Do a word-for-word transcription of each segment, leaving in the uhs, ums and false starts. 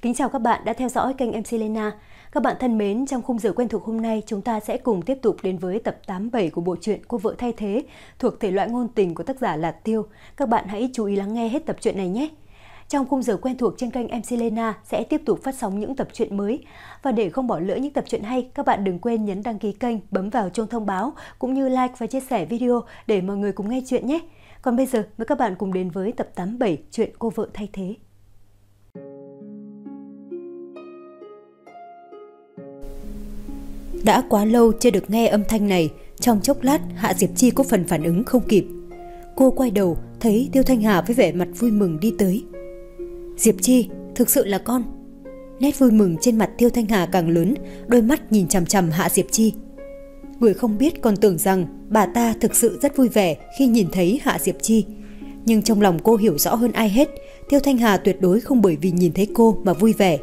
Kính chào các bạn đã theo dõi kênh em xê Lena. Các bạn thân mến, trong khung giờ quen thuộc hôm nay, chúng ta sẽ cùng tiếp tục đến với tập tám mươi bảy của bộ truyện Cô vợ thay thế thuộc thể loại ngôn tình của tác giả Lạt Tiêu. Các bạn hãy chú ý lắng nghe hết tập truyện này nhé. Trong khung giờ quen thuộc trên kênh em xê Lena sẽ tiếp tục phát sóng những tập truyện mới. Và để không bỏ lỡ những tập truyện hay, các bạn đừng quên nhấn đăng ký kênh, bấm vào chuông thông báo cũng như like và chia sẻ video để mọi người cùng nghe chuyện nhé. Còn bây giờ, mời các bạn cùng đến với tập tám mươi bảy truyện Cô vợ thay thế. Đã quá lâu chưa được nghe âm thanh này, trong chốc lát Hạ Diệp Chi có phần phản ứng không kịp. Cô quay đầu thấy Tiêu Thanh Hà với vẻ mặt vui mừng đi tới. Diệp Chi, thực sự là con. Nét vui mừng trên mặt Tiêu Thanh Hà càng lớn, đôi mắt nhìn chằm chằm Hạ Diệp Chi. Người không biết còn tưởng rằng bà ta thực sự rất vui vẻ khi nhìn thấy Hạ Diệp Chi. Nhưng trong lòng cô hiểu rõ hơn ai hết, Tiêu Thanh Hà tuyệt đối không bởi vì nhìn thấy cô mà vui vẻ.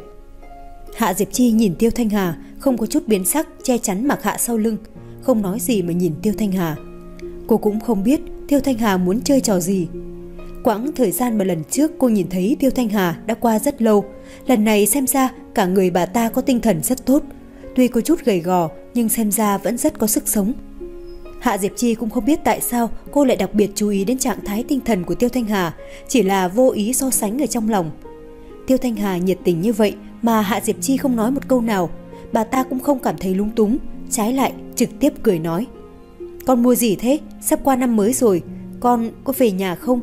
Hạ Diệp Chi nhìn Tiêu Thanh Hà không có chút biến sắc, che chắn Mạc Hạ sau lưng, không nói gì mà nhìn Tiêu Thanh Hà. Cô cũng không biết Tiêu Thanh Hà muốn chơi trò gì. Quãng thời gian mà lần trước cô nhìn thấy Tiêu Thanh Hà đã qua rất lâu, lần này xem ra cả người bà ta có tinh thần rất tốt, tuy có chút gầy gò nhưng xem ra vẫn rất có sức sống. Hạ Diệp Chi cũng không biết tại sao cô lại đặc biệt chú ý đến trạng thái tinh thần của Tiêu Thanh Hà, chỉ là vô ý so sánh ở trong lòng. Tiêu Thanh Hà nhiệt tình như vậy mà Hạ Diệp Chi không nói một câu nào, bà ta cũng không cảm thấy lúng túng, trái lại trực tiếp cười nói: Con mua gì thế? Sắp qua năm mới rồi, con có về nhà không?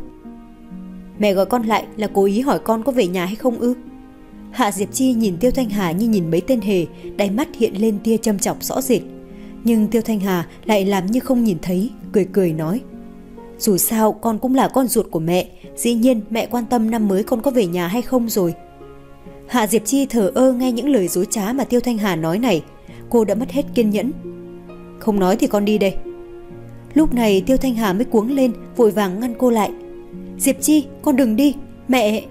Mẹ gọi con lại là cố ý hỏi con có về nhà hay không ư? Hạ Diệp Chi nhìn Tiêu Thanh Hà như nhìn mấy tên hề, đáy mắt hiện lên tia châm chọc rõ rệt. Nhưng Tiêu Thanh Hà lại làm như không nhìn thấy, cười cười nói: Dù sao con cũng là con ruột của mẹ, dĩ nhiên mẹ quan tâm năm mới con có về nhà hay không rồi. Hạ Diệp Chi thờ ơ nghe những lời dối trá mà Tiêu Thanh Hà nói này, cô đã mất hết kiên nhẫn. Không nói thì con đi đây. Lúc này Tiêu Thanh Hà mới cuống lên, vội vàng ngăn cô lại. Diệp Chi, con đừng đi, mẹ.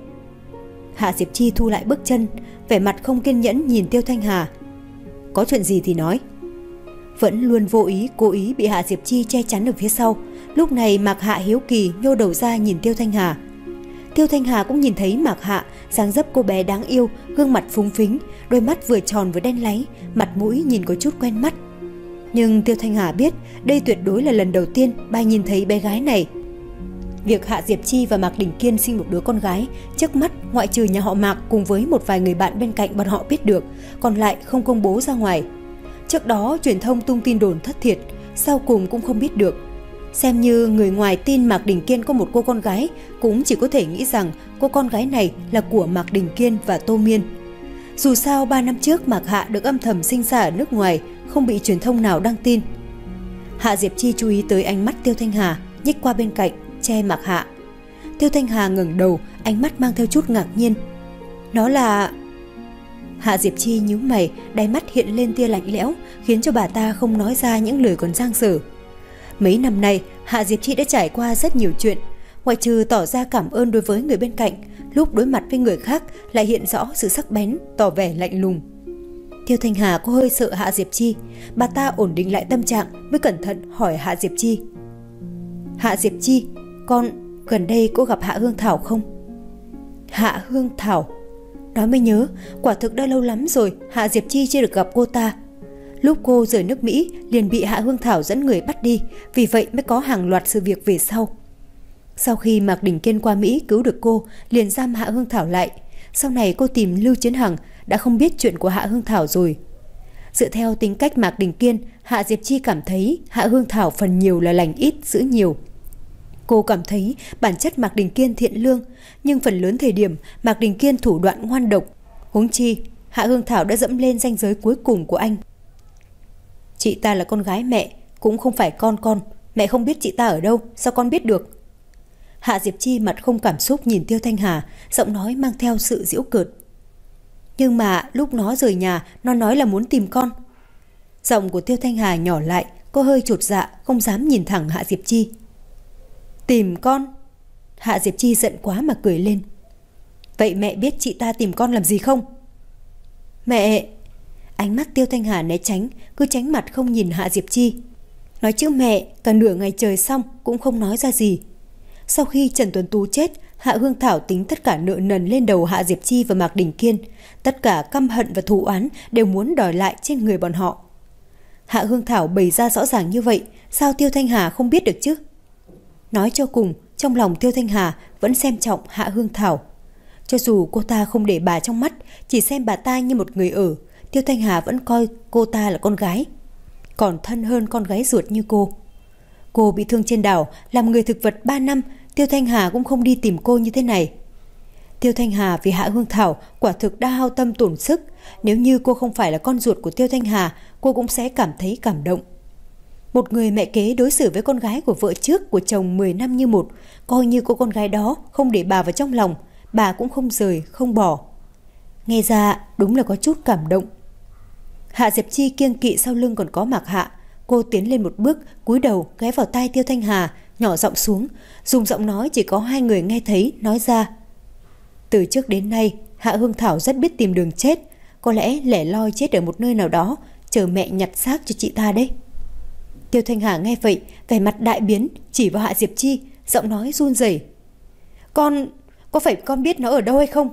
Hạ Diệp Chi thu lại bước chân, vẻ mặt không kiên nhẫn nhìn Tiêu Thanh Hà. Có chuyện gì thì nói. Vẫn luôn vô ý, cố ý bị Hạ Diệp Chi che chắn ở phía sau. Lúc này Mạc Hạ hiếu kỳ nhô đầu ra nhìn Tiêu Thanh Hà. Tiêu Thanh Hà cũng nhìn thấy Mạc Hạ, dáng dấp cô bé đáng yêu, gương mặt phúng phính, đôi mắt vừa tròn vừa đen láy, mặt mũi nhìn có chút quen mắt. Nhưng Tiêu Thanh Hà biết đây tuyệt đối là lần đầu tiên bà nhìn thấy bé gái này. Việc Hạ Diệp Chi và Mạc Đình Kiên sinh một đứa con gái, trước mắt ngoại trừ nhà họ Mạc cùng với một vài người bạn bên cạnh bọn họ biết được, còn lại không công bố ra ngoài. Trước đó truyền thông tung tin đồn thất thiệt, sau cùng cũng không biết được. Xem như người ngoài tin Mạc Đình Kiên có một cô con gái, cũng chỉ có thể nghĩ rằng cô con gái này là của Mạc Đình Kiên và Tô Miên. Dù sao ba năm trước Mạc Hạ được âm thầm sinh ra ở nước ngoài, không bị truyền thông nào đăng tin. Hạ Diệp Chi chú ý tới ánh mắt Tiêu Thanh Hà, nhích qua bên cạnh, che Mạc Hạ. Tiêu Thanh Hà ngẩng đầu, ánh mắt mang theo chút ngạc nhiên. Nó là... Hạ Diệp Chi nhíu mày, đáy mắt hiện lên tia lạnh lẽo, khiến cho bà ta không nói ra những lời còn dang dở. Mấy năm nay, Hạ Diệp Chi đã trải qua rất nhiều chuyện, ngoại trừ tỏ ra cảm ơn đối với người bên cạnh, lúc đối mặt với người khác lại hiện rõ sự sắc bén, tỏ vẻ lạnh lùng. Tiêu Thanh Hà có hơi sợ Hạ Diệp Chi, bà ta ổn định lại tâm trạng mới cẩn thận hỏi Hạ Diệp Chi. Hạ Diệp Chi, con gần đây có gặp Hạ Hương Thảo không? Hạ Hương Thảo? Nói mới nhớ, quả thực đã lâu lắm rồi Hạ Diệp Chi chưa được gặp cô ta. Lúc cô rời nước Mỹ liền bị Hạ Hương Thảo dẫn người bắt đi, vì vậy mới có hàng loạt sự việc về sau. Sau khi Mạc Đình Kiên qua Mỹ cứu được cô, liền giam Hạ Hương Thảo lại. Sau này cô tìm Lưu Chiến Hằng, đã không biết chuyện của Hạ Hương Thảo rồi. Dựa theo tính cách Mạc Đình Kiên, Hạ Diệp Chi cảm thấy Hạ Hương Thảo phần nhiều là lành ít giữ nhiều. Cô cảm thấy bản chất Mạc Đình Kiên thiện lương, nhưng phần lớn thời điểm Mạc Đình Kiên thủ đoạn ngoan độc. Huống chi, Hạ Hương Thảo đã dẫm lên ranh giới cuối cùng của anh. Chị ta là con gái mẹ, cũng không phải con con. Mẹ không biết chị ta ở đâu, sao con biết được? Hạ Diệp Chi mặt không cảm xúc nhìn Tiêu Thanh Hà, giọng nói mang theo sự giễu cợt. Nhưng mà lúc nó rời nhà, nó nói là muốn tìm con. Giọng của Tiêu Thanh Hà nhỏ lại, cô hơi chột dạ, không dám nhìn thẳng Hạ Diệp Chi. Tìm con? Hạ Diệp Chi giận quá mà cười lên. Vậy mẹ biết chị ta tìm con làm gì không? Mẹ... Ánh mắt Tiêu Thanh Hà né tránh, cứ tránh mặt không nhìn Hạ Diệp Chi. Nói chữ mẹ cả nửa ngày trời xong cũng không nói ra gì. Sau khi Trần Tuấn Tú chết, Hạ Hương Thảo tính tất cả nợ nần lên đầu Hạ Diệp Chi và Mạc Đình Kiên. Tất cả căm hận và thù oán đều muốn đòi lại trên người bọn họ. Hạ Hương Thảo bày ra rõ ràng như vậy, sao Tiêu Thanh Hà không biết được chứ? Nói cho cùng, trong lòng Tiêu Thanh Hà vẫn xem trọng Hạ Hương Thảo. Cho dù cô ta không để bà trong mắt, chỉ xem bà ta như một người ở, Tiêu Thanh Hà vẫn coi cô ta là con gái, còn thân hơn con gái ruột như cô. Cô bị thương trên đảo, làm người thực vật ba năm, Tiêu Thanh Hà cũng không đi tìm cô như thế này. Tiêu Thanh Hà vì Hạ Hương Thảo quả thực đã hao tâm tổn sức. Nếu như cô không phải là con ruột của Tiêu Thanh Hà, cô cũng sẽ cảm thấy cảm động. Một người mẹ kế đối xử với con gái của vợ trước của chồng mười năm như một, coi như cô con gái đó không để bà vào trong lòng, bà cũng không rời, không bỏ. Nghe ra đúng là có chút cảm động. Hạ Diệp Chi kiêng kỵ sau lưng còn có Mạc Hạ. Cô tiến lên một bước, cúi đầu ghé vào tai Tiêu Thanh Hà, nhỏ giọng xuống, dùng giọng nói chỉ có hai người nghe thấy, nói ra: từ trước đến nay, Hạ Hương Thảo rất biết tìm đường chết, có lẽ lẻ loi chết ở một nơi nào đó, chờ mẹ nhặt xác cho chị ta đấy. Tiêu Thanh Hà nghe vậy, vẻ mặt đại biến, chỉ vào Hạ Diệp Chi, giọng nói run rẩy: Con, có phải con biết nó ở đâu hay không?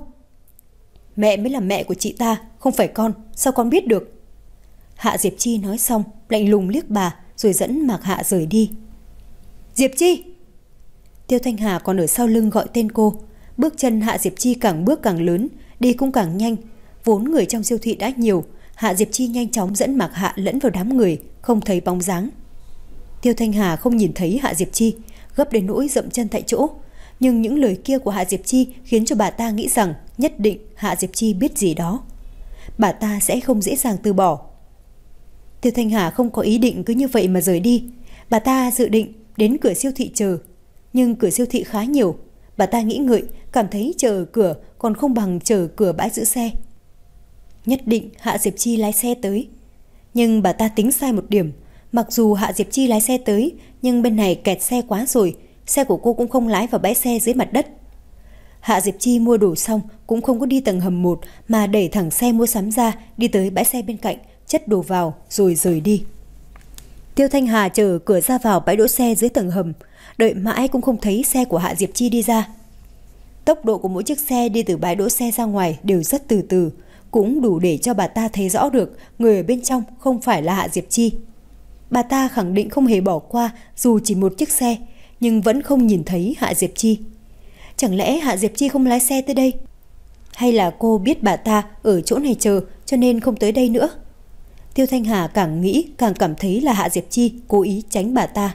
Mẹ mới là mẹ của chị ta, không phải con, sao con biết được? Hạ Diệp Chi nói xong, lạnh lùng liếc bà, rồi dẫn Mạc Hạ rời đi. Diệp Chi! Tiêu Thanh Hà còn ở sau lưng gọi tên cô. Bước chân Hạ Diệp Chi càng bước càng lớn, đi cũng càng nhanh. Vốn người trong siêu thị đã nhiều, Hạ Diệp Chi nhanh chóng dẫn Mạc Hạ lẫn vào đám người, không thấy bóng dáng. Tiêu Thanh Hà không nhìn thấy Hạ Diệp Chi, gấp đến nỗi dậm chân tại chỗ. Nhưng những lời kia của Hạ Diệp Chi khiến cho bà ta nghĩ rằng nhất định Hạ Diệp Chi biết gì đó. Bà ta sẽ không dễ dàng từ bỏ. Tiêu Thanh Hà không có ý định cứ như vậy mà rời đi. Bà ta dự định đến cửa siêu thị chờ. Nhưng cửa siêu thị khá nhiều. Bà ta nghĩ ngợi, cảm thấy chờ ở cửa còn không bằng chờ cửa bãi giữ xe. Nhất định Hạ Diệp Chi lái xe tới. Nhưng bà ta tính sai một điểm. Mặc dù Hạ Diệp Chi lái xe tới, nhưng bên này kẹt xe quá rồi, xe của cô cũng không lái vào bãi xe dưới mặt đất. Hạ Diệp Chi mua đồ xong cũng không có đi tầng hầm một, mà đẩy thẳng xe mua sắm ra, đi tới bãi xe bên cạnh, chất đồ vào rồi rời đi. Tiêu Thanh Hà chờ ở cửa ra vào bãi đỗ xe dưới tầng hầm, đợi mãi cũng không thấy xe của Hạ Diệp Chi đi ra. Tốc độ của mỗi chiếc xe đi từ bãi đỗ xe ra ngoài đều rất từ từ, cũng đủ để cho bà ta thấy rõ được người ở bên trong không phải là Hạ Diệp Chi. Bà ta khẳng định không hề bỏ qua dù chỉ một chiếc xe, nhưng vẫn không nhìn thấy Hạ Diệp Chi. Chẳng lẽ Hạ Diệp Chi không lái xe tới đây? Hay là cô biết bà ta ở chỗ này chờ cho nên không tới đây nữa? Tiêu Thanh Hà càng nghĩ càng cảm thấy là Hạ Diệp Chi cố ý tránh bà ta.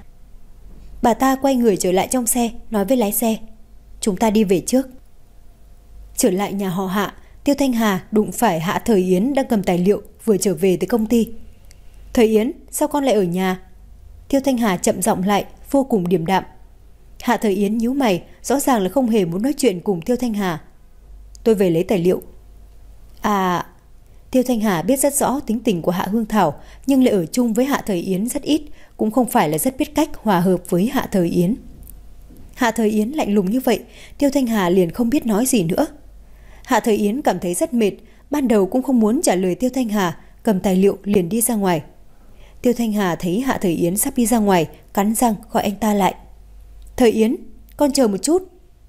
Bà ta quay người trở lại trong xe, nói với lái xe: chúng ta đi về trước. Trở lại nhà họ Hạ, Tiêu Thanh Hà đụng phải Hạ Thời Yến đang cầm tài liệu vừa trở về từ công ty. Thời Yến, sao con lại ở nhà? Tiêu Thanh Hà chậm giọng lại, vô cùng điềm đạm. Hạ Thời Yến nhíu mày, rõ ràng là không hề muốn nói chuyện cùng Tiêu Thanh Hà. Tôi về lấy tài liệu. À... Tiêu Thanh Hà biết rất rõ tính tình của Hạ Hương Thảo, nhưng lại ở chung với Hạ Thời Yến rất ít, cũng không phải là rất biết cách hòa hợp với Hạ Thời Yến. Hạ Thời Yến lạnh lùng như vậy, Tiêu Thanh Hà liền không biết nói gì nữa. Hạ Thời Yến cảm thấy rất mệt, ban đầu cũng không muốn trả lời Tiêu Thanh Hà, cầm tài liệu liền đi ra ngoài. Tiêu Thanh Hà thấy Hạ Thời Yến sắp đi ra ngoài, cắn răng gọi anh ta lại. Thời Yến, con chờ một chút.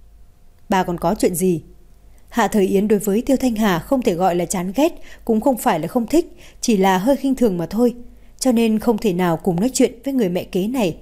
Bà còn có chuyện gì? Hạ Thời Yến đối với Tiêu Thanh Hà không thể gọi là chán ghét, cũng không phải là không thích, chỉ là hơi khinh thường mà thôi, cho nên không thể nào cùng nói chuyện với người mẹ kế này.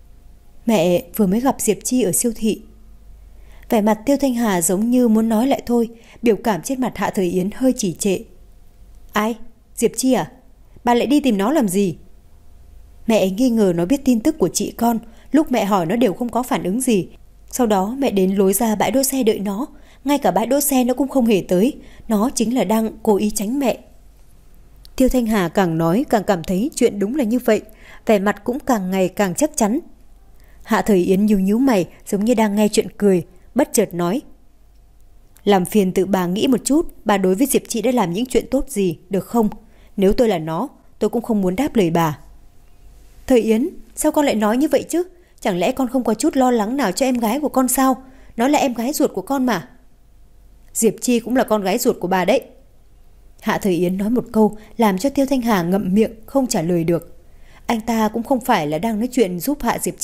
Mẹ vừa mới gặp Diệp Chi ở siêu thị. Vẻ mặt Tiêu Thanh Hà giống như muốn nói lại thôi, biểu cảm trên mặt Hạ Thời Yến hơi trì trệ. Ai? Diệp Chi à? Bà lại đi tìm nó làm gì? Mẹ nghi ngờ nó biết tin tức của chị con, lúc mẹ hỏi nó đều không có phản ứng gì. Sau đó mẹ đến lối ra bãi đỗ xe đợi nó, ngay cả bãi đỗ xe nó cũng không hề tới, nó chính là đang cố ý tránh mẹ. Tiêu Thanh Hà càng nói càng cảm thấy chuyện đúng là như vậy, vẻ mặt cũng càng ngày càng chắc chắn. Hạ Thời Yến nhíu nhíu mày giống như đang nghe chuyện cười, bất chợt nói: làm phiền tự bà nghĩ một chút, bà đối với Diệp Chị đã làm những chuyện tốt gì, được không? Nếu tôi là nó, tôi cũng không muốn đáp lời bà. Thời Yến, sao con lại nói như vậy chứ? Chẳng lẽ con không có chút lo lắng nào cho em gái của con sao? Nó là em gái ruột của con mà. Diệp Chi cũng là con gái ruột của bà đấy. Hạ Thời Yến nói một câu làm cho Tiêu Thanh Hà ngậm miệng không trả lời được. Anh ta cũng không phải là đang nói chuyện giúp Hạ Diệp Chi,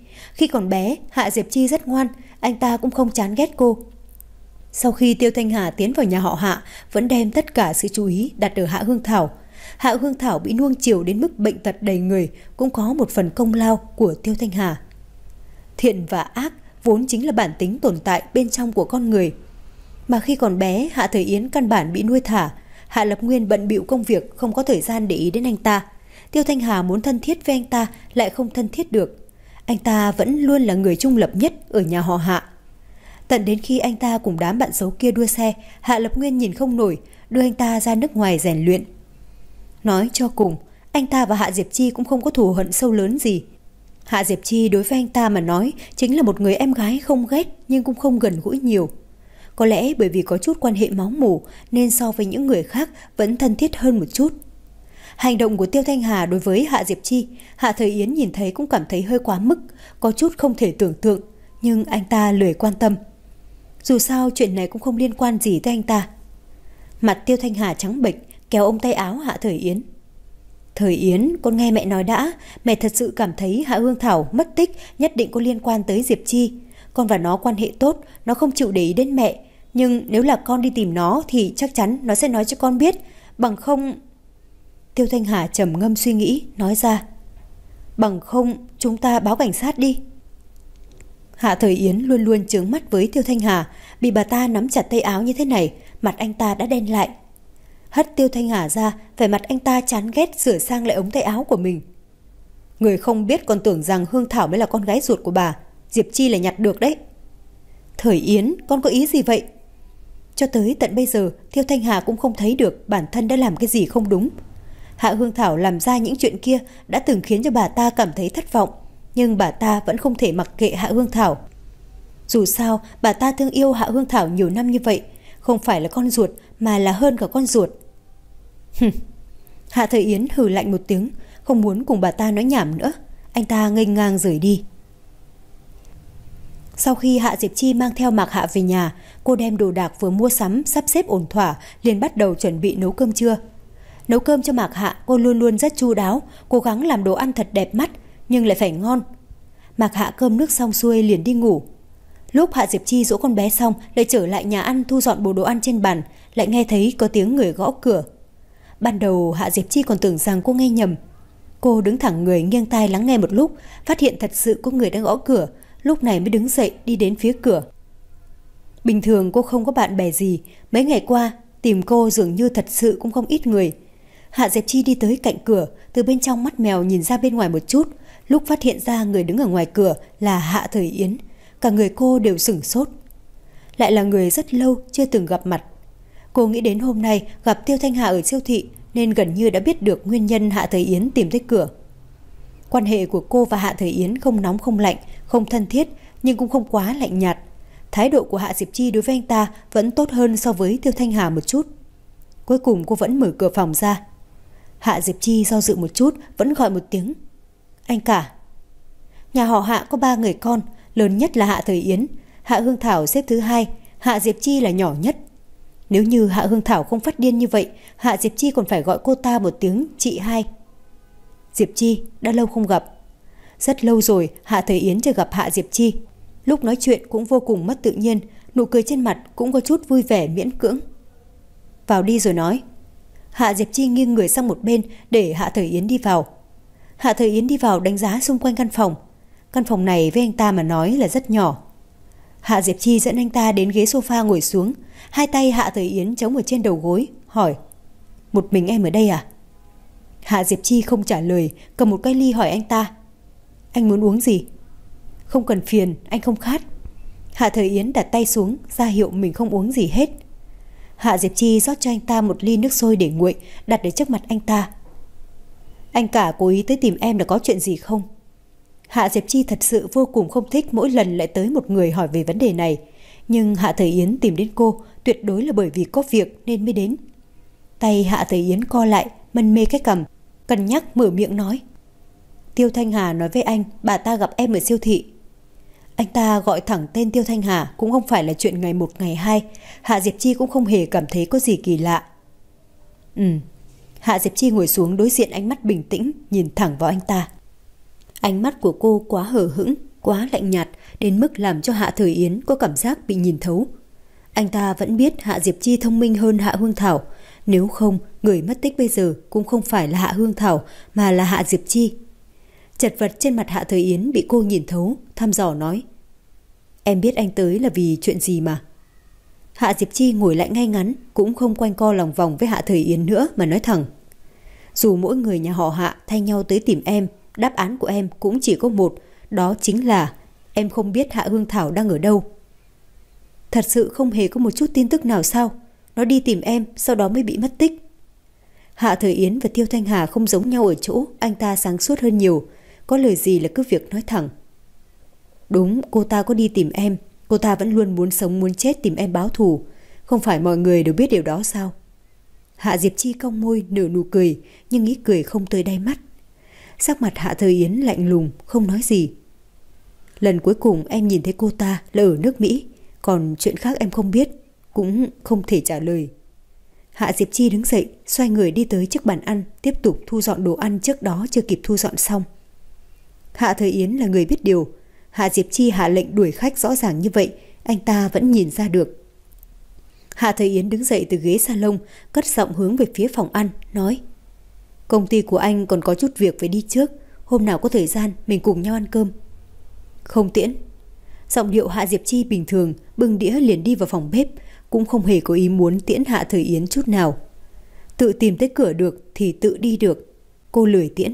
Khi còn bé, Hạ Diệp Chi rất ngoan, anh ta cũng không chán ghét cô. Sau khi Tiêu Thanh Hà tiến vào nhà họ Hạ, vẫn đem tất cả sự chú ý đặt ở Hạ Hương Thảo. Hạ Hương Thảo bị nuông chiều đến mức bệnh tật đầy người cũng có một phần công lao của Tiêu Thanh Hà. Thiện và ác vốn chính là bản tính tồn tại bên trong của con người. Mà khi còn bé, Hạ Thời Yến căn bản bị nuôi thả. Hạ Lập Nguyên bận bịu công việc, không có thời gian để ý đến anh ta. Tiêu Thanh Hà muốn thân thiết với anh ta lại không thân thiết được. Anh ta vẫn luôn là người trung lập nhất ở nhà họ Hạ. Tận đến khi anh ta cùng đám bạn xấu kia đua xe, Hạ Lập Nguyên nhìn không nổi, đưa anh ta ra nước ngoài rèn luyện. Nói cho cùng, anh ta và Hạ Diệp Chi cũng không có thù hận sâu lớn gì. Hạ Diệp Chi đối với anh ta mà nói chính là một người em gái không ghét nhưng cũng không gần gũi nhiều. Có lẽ bởi vì có chút quan hệ máu mủ nên so với những người khác vẫn thân thiết hơn một chút. Hành động của Tiêu Thanh Hà đối với Hạ Diệp Chi, Hạ Thời Yến nhìn thấy cũng cảm thấy hơi quá mức, có chút không thể tưởng tượng, nhưng anh ta lười quan tâm. Dù sao chuyện này cũng không liên quan gì tới anh ta. Mặt Tiêu Thanh Hà trắng bệch, kéo ống tay áo Hạ Thời Yến. Thời Yến, con nghe mẹ nói đã, mẹ thật sự cảm thấy Hạ Hương Thảo mất tích nhất định có liên quan tới Diệp Chi. Con và nó quan hệ tốt, nó không chịu để ý đến mẹ. Nhưng nếu là con đi tìm nó thì chắc chắn nó sẽ nói cho con biết, bằng không... Tiêu Thanh Hà trầm ngâm suy nghĩ, nói ra. Bằng không, chúng ta báo cảnh sát đi. Hạ Thời Yến luôn luôn chướng mắt với Tiêu Thanh Hà, bị bà ta nắm chặt tay áo như thế này, mặt anh ta đã đen lại. Hất Tiêu Thanh Hà ra, vẻ mặt anh ta chán ghét sửa sang lại ống tay áo của mình. Người không biết còn tưởng rằng Hương Thảo mới là con gái ruột của bà, Diệp Chi là nhặt được đấy. Thời Yến, con có ý gì vậy? Cho tới tận bây giờ, Tiêu Thanh Hà cũng không thấy được bản thân đã làm cái gì không đúng. Hạ Hương Thảo làm ra những chuyện kia đã từng khiến cho bà ta cảm thấy thất vọng, nhưng bà ta vẫn không thể mặc kệ Hạ Hương Thảo. Dù sao, bà ta thương yêu Hạ Hương Thảo nhiều năm như vậy, không phải là con ruột mà là hơn cả con ruột. Hừm. Hạ Thời Yến hừ lạnh một tiếng, không muốn cùng bà ta nói nhảm nữa. Anh ta nghênh ngang rời đi. Sau khi Hạ Diệp Chi mang theo Mạc Hạ về nhà, cô đem đồ đạc vừa mua sắm sắp xếp ổn thỏa, liền bắt đầu chuẩn bị nấu cơm trưa. Nấu cơm cho Mạc Hạ cô luôn luôn rất chu đáo, cố gắng làm đồ ăn thật đẹp mắt nhưng lại phải ngon. Mạc Hạ cơm nước xong xuôi liền đi ngủ. Lúc Hạ Diệp Chi dỗ con bé xong, lại trở lại nhà ăn thu dọn bộ đồ ăn trên bàn, lại nghe thấy có tiếng người gõ cửa. Ban đầu Hạ Diệp Chi còn tưởng rằng cô nghe nhầm. Cô đứng thẳng người nghiêng tai lắng nghe một lúc, phát hiện thật sự có người đang gõ cửa, lúc này mới đứng dậy đi đến phía cửa. Bình thường cô không có bạn bè gì, mấy ngày qua tìm cô dường như thật sự cũng không ít người. Hạ Diệp Chi đi tới cạnh cửa, từ bên trong mắt mèo nhìn ra bên ngoài một chút, lúc phát hiện ra người đứng ở ngoài cửa là Hạ Thời Yến, cả người cô đều sửng sốt. Lại là người rất lâu chưa từng gặp mặt. Cô nghĩ đến hôm nay gặp Tiêu Thanh Hà ở siêu thị nên gần như đã biết được nguyên nhân Hạ Thời Yến tìm tới cửa. Quan hệ của cô và Hạ Thời Yến không nóng không lạnh, không thân thiết nhưng cũng không quá lạnh nhạt. Thái độ của Hạ Diệp Chi đối với anh ta vẫn tốt hơn so với Tiêu Thanh Hà một chút. Cuối cùng cô vẫn mở cửa phòng ra. Hạ Diệp Chi do dự một chút, vẫn gọi một tiếng. Anh cả. Nhà họ Hạ có ba người con, lớn nhất là Hạ Thời Yến, Hạ Hương Thảo xếp thứ hai, Hạ Diệp Chi là nhỏ nhất. Nếu như Hạ Hương Thảo không phát điên như vậy, Hạ Diệp Chi còn phải gọi cô ta một tiếng chị hai. Diệp Chi, đã lâu không gặp. Rất lâu rồi Hạ Thời Yến chưa gặp Hạ Diệp Chi. Lúc nói chuyện cũng vô cùng mất tự nhiên, nụ cười trên mặt cũng có chút vui vẻ miễn cưỡng. Vào đi rồi nói. Hạ Diệp Chi nghiêng người sang một bên để Hạ Thời Yến đi vào. Hạ Thời Yến đi vào đánh giá xung quanh căn phòng. Căn phòng này với anh ta mà nói là rất nhỏ. Hạ Diệp Chi dẫn anh ta đến ghế sofa ngồi xuống, hai tay Hạ Thời Yến chống ở trên đầu gối, hỏi. Một mình em ở đây à? Hạ Diệp Chi không trả lời, cầm một cái ly hỏi anh ta. Anh muốn uống gì? Không cần phiền, anh không khát. Hạ Thời Yến đặt tay xuống, ra hiệu mình không uống gì hết. Hạ Diệp Chi rót cho anh ta một ly nước sôi để nguội, đặt ở trước mặt anh ta. Anh cả cố ý tới tìm em là có chuyện gì không? Hạ Diệp Chi thật sự vô cùng không thích mỗi lần lại tới một người hỏi về vấn đề này. Nhưng Hạ Thời Yến tìm đến cô tuyệt đối là bởi vì có việc nên mới đến. Tay Hạ Thời Yến co lại, mân mê cái cằm, cân nhắc mở miệng nói. Tiêu Thanh Hà nói với anh bà ta gặp em ở siêu thị. Anh ta gọi thẳng tên Tiêu Thanh Hà cũng không phải là chuyện ngày một ngày hai. Hạ Diệp Chi cũng không hề cảm thấy có gì kỳ lạ. Ừ. Hạ Diệp Chi ngồi xuống đối diện ánh mắt bình tĩnh, nhìn thẳng vào anh ta. Ánh mắt của cô quá hờ hững, quá lạnh nhạt đến mức làm cho Hạ Thời Yến có cảm giác bị nhìn thấu. Anh ta vẫn biết Hạ Diệp Chi thông minh hơn Hạ Hương Thảo, nếu không người mất tích bây giờ cũng không phải là Hạ Hương Thảo mà là Hạ Diệp Chi. Chật vật trên mặt Hạ Thời Yến bị cô nhìn thấu, thăm dò nói: Em biết anh tới là vì chuyện gì mà. Hạ Diệp Chi ngồi lại ngay ngắn, cũng không quanh co lòng vòng với Hạ Thời Yến nữa mà nói thẳng: Dù mỗi người nhà họ Hạ thay nhau tới tìm em, đáp án của em cũng chỉ có một, đó chính là em không biết Hạ Hương Thảo đang ở đâu. Thật sự không hề có một chút tin tức nào sao? Nó đi tìm em, sau đó mới bị mất tích. Hạ Thời Yến và Tiêu Thanh Hà không giống nhau ở chỗ anh ta sáng suốt hơn nhiều, có lời gì là cứ việc nói thẳng. Đúng, cô ta có đi tìm em, cô ta vẫn luôn muốn sống muốn chết tìm em báo thù, không phải mọi người đều biết điều đó sao? Hạ Diệp Chi cong môi nở nụ cười, nhưng ý cười không tới đáy mắt. Sắc mặt Hạ Thời Yến lạnh lùng, không nói gì. Lần cuối cùng em nhìn thấy cô ta là ở nước Mỹ, còn chuyện khác em không biết, cũng không thể trả lời. Hạ Diệp Chi đứng dậy, xoay người đi tới trước bàn ăn, tiếp tục thu dọn đồ ăn trước đó chưa kịp thu dọn xong. Hạ Thời Yến là người biết điều, Hạ Diệp Chi hạ lệnh đuổi khách rõ ràng như vậy, anh ta vẫn nhìn ra được. Hạ Thời Yến đứng dậy từ ghế salon, cất giọng hướng về phía phòng ăn, nói: Công ty của anh còn có chút việc phải đi trước, hôm nào có thời gian mình cùng nhau ăn cơm. Không tiễn. Giọng điệu Hạ Diệp Chi bình thường, bưng đĩa liền đi vào phòng bếp, cũng không hề có ý muốn tiễn Hạ Thời Yến chút nào. Tự tìm tới cửa được thì tự đi được, cô lười tiễn.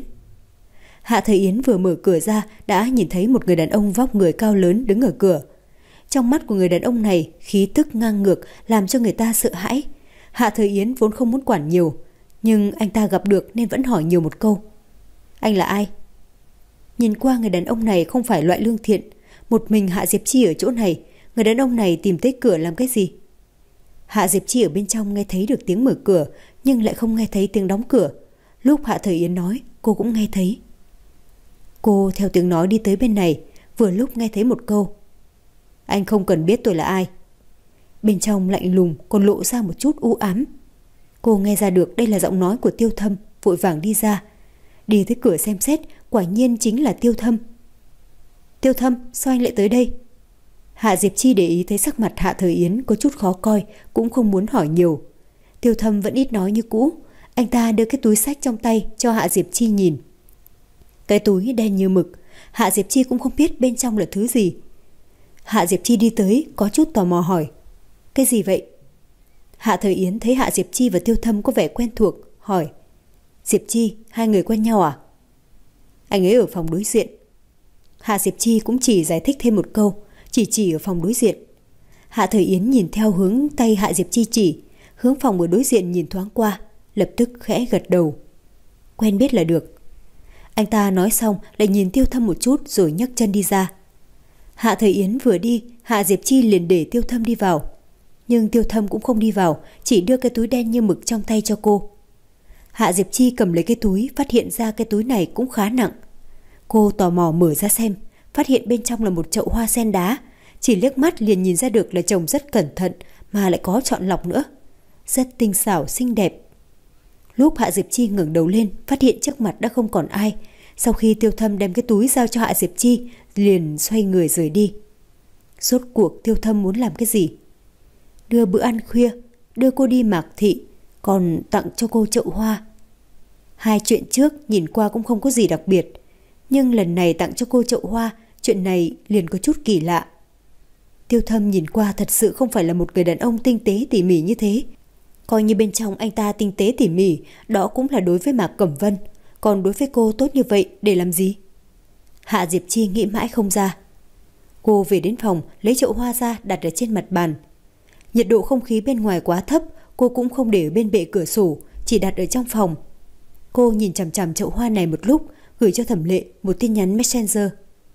Hạ Thời Yến vừa mở cửa ra đã nhìn thấy một người đàn ông vóc người cao lớn đứng ở cửa. Trong mắt của người đàn ông này khí tức ngang ngược làm cho người ta sợ hãi. Hạ Thời Yến vốn không muốn quản nhiều, nhưng anh ta gặp được nên vẫn hỏi nhiều một câu: Anh là ai? Nhìn qua người đàn ông này không phải loại lương thiện. Một mình Hạ Diệp Chi ở chỗ này, người đàn ông này tìm tới cửa làm cái gì? Hạ Diệp Chi ở bên trong nghe thấy được tiếng mở cửa, nhưng lại không nghe thấy tiếng đóng cửa. Lúc Hạ Thời Yến nói, cô cũng nghe thấy. Cô theo tiếng nói đi tới bên này, vừa lúc nghe thấy một câu: Anh không cần biết tôi là ai. Bên trong lạnh lùng còn lộ ra một chút u ám. Cô nghe ra được đây là giọng nói của Tiêu Thâm, vội vàng đi ra. Đi tới cửa xem xét, quả nhiên chính là Tiêu Thâm. Tiêu Thâm, sao anh lại tới đây? Hạ Diệp Chi để ý thấy sắc mặt Hạ Thời Yến có chút khó coi, cũng không muốn hỏi nhiều. Tiêu Thâm vẫn ít nói như cũ. Anh ta đưa cái túi xách trong tay cho Hạ Diệp Chi nhìn. Cái túi đen như mực, Hạ Diệp Chi cũng không biết bên trong là thứ gì. Hạ Diệp Chi đi tới, có chút tò mò hỏi: Cái gì vậy? Hạ Thời Yến thấy Hạ Diệp Chi và Tiêu Thâm có vẻ quen thuộc, hỏi: Diệp Chi, hai người quen nhau à? Anh ấy ở phòng đối diện. Hạ Diệp Chi cũng chỉ giải thích thêm một câu, chỉ chỉ ở phòng đối diện. Hạ Thời Yến nhìn theo hướng tay Hạ Diệp Chi chỉ, hướng phòng ở đối diện nhìn thoáng qua, lập tức khẽ gật đầu. Quen biết là được. Anh ta nói xong lại nhìn Tiêu Thâm một chút rồi nhấc chân đi ra. Hạ Thời Yến vừa đi, Hạ Diệp Chi liền để Tiêu Thâm đi vào. Nhưng Tiêu Thâm cũng không đi vào, chỉ đưa cái túi đen như mực trong tay cho cô. Hạ Diệp Chi cầm lấy cái túi, phát hiện ra cái túi này cũng khá nặng. Cô tò mò mở ra xem, phát hiện bên trong là một chậu hoa sen đá. Chỉ liếc mắt liền nhìn ra được là trồng rất cẩn thận, mà lại có chọn lọc nữa. Rất tinh xảo, xinh đẹp. Lúc Hạ Diệp Chi ngẩng đầu lên, phát hiện trước mặt đã không còn ai. Sau khi Tiêu Thâm đem cái túi giao cho Hạ Diệp Chi, liền xoay người rời đi. Rốt cuộc Tiêu Thâm muốn làm cái gì? Đưa bữa ăn khuya, đưa cô đi Mạc Thị, còn tặng cho cô chậu hoa. Hai chuyện trước nhìn qua cũng không có gì đặc biệt, nhưng lần này tặng cho cô chậu hoa, chuyện này liền có chút kỳ lạ. Tiêu Thâm nhìn qua thật sự không phải là một người đàn ông tinh tế tỉ mỉ như thế. Coi như bên trong anh ta tinh tế tỉ mỉ, đó cũng là đối với Mạc Cẩm Vân, còn đối với cô tốt như vậy để làm gì? Hạ Diệp Chi nghĩ mãi không ra. Cô về đến phòng, lấy chậu hoa ra đặt ở trên mặt bàn. Nhiệt độ không khí bên ngoài quá thấp, cô cũng không để ở bên bệ cửa sổ, chỉ đặt ở trong phòng. Cô nhìn chằm chằm chậu hoa này một lúc, gửi cho Thẩm Lệ một tin nhắn Messenger.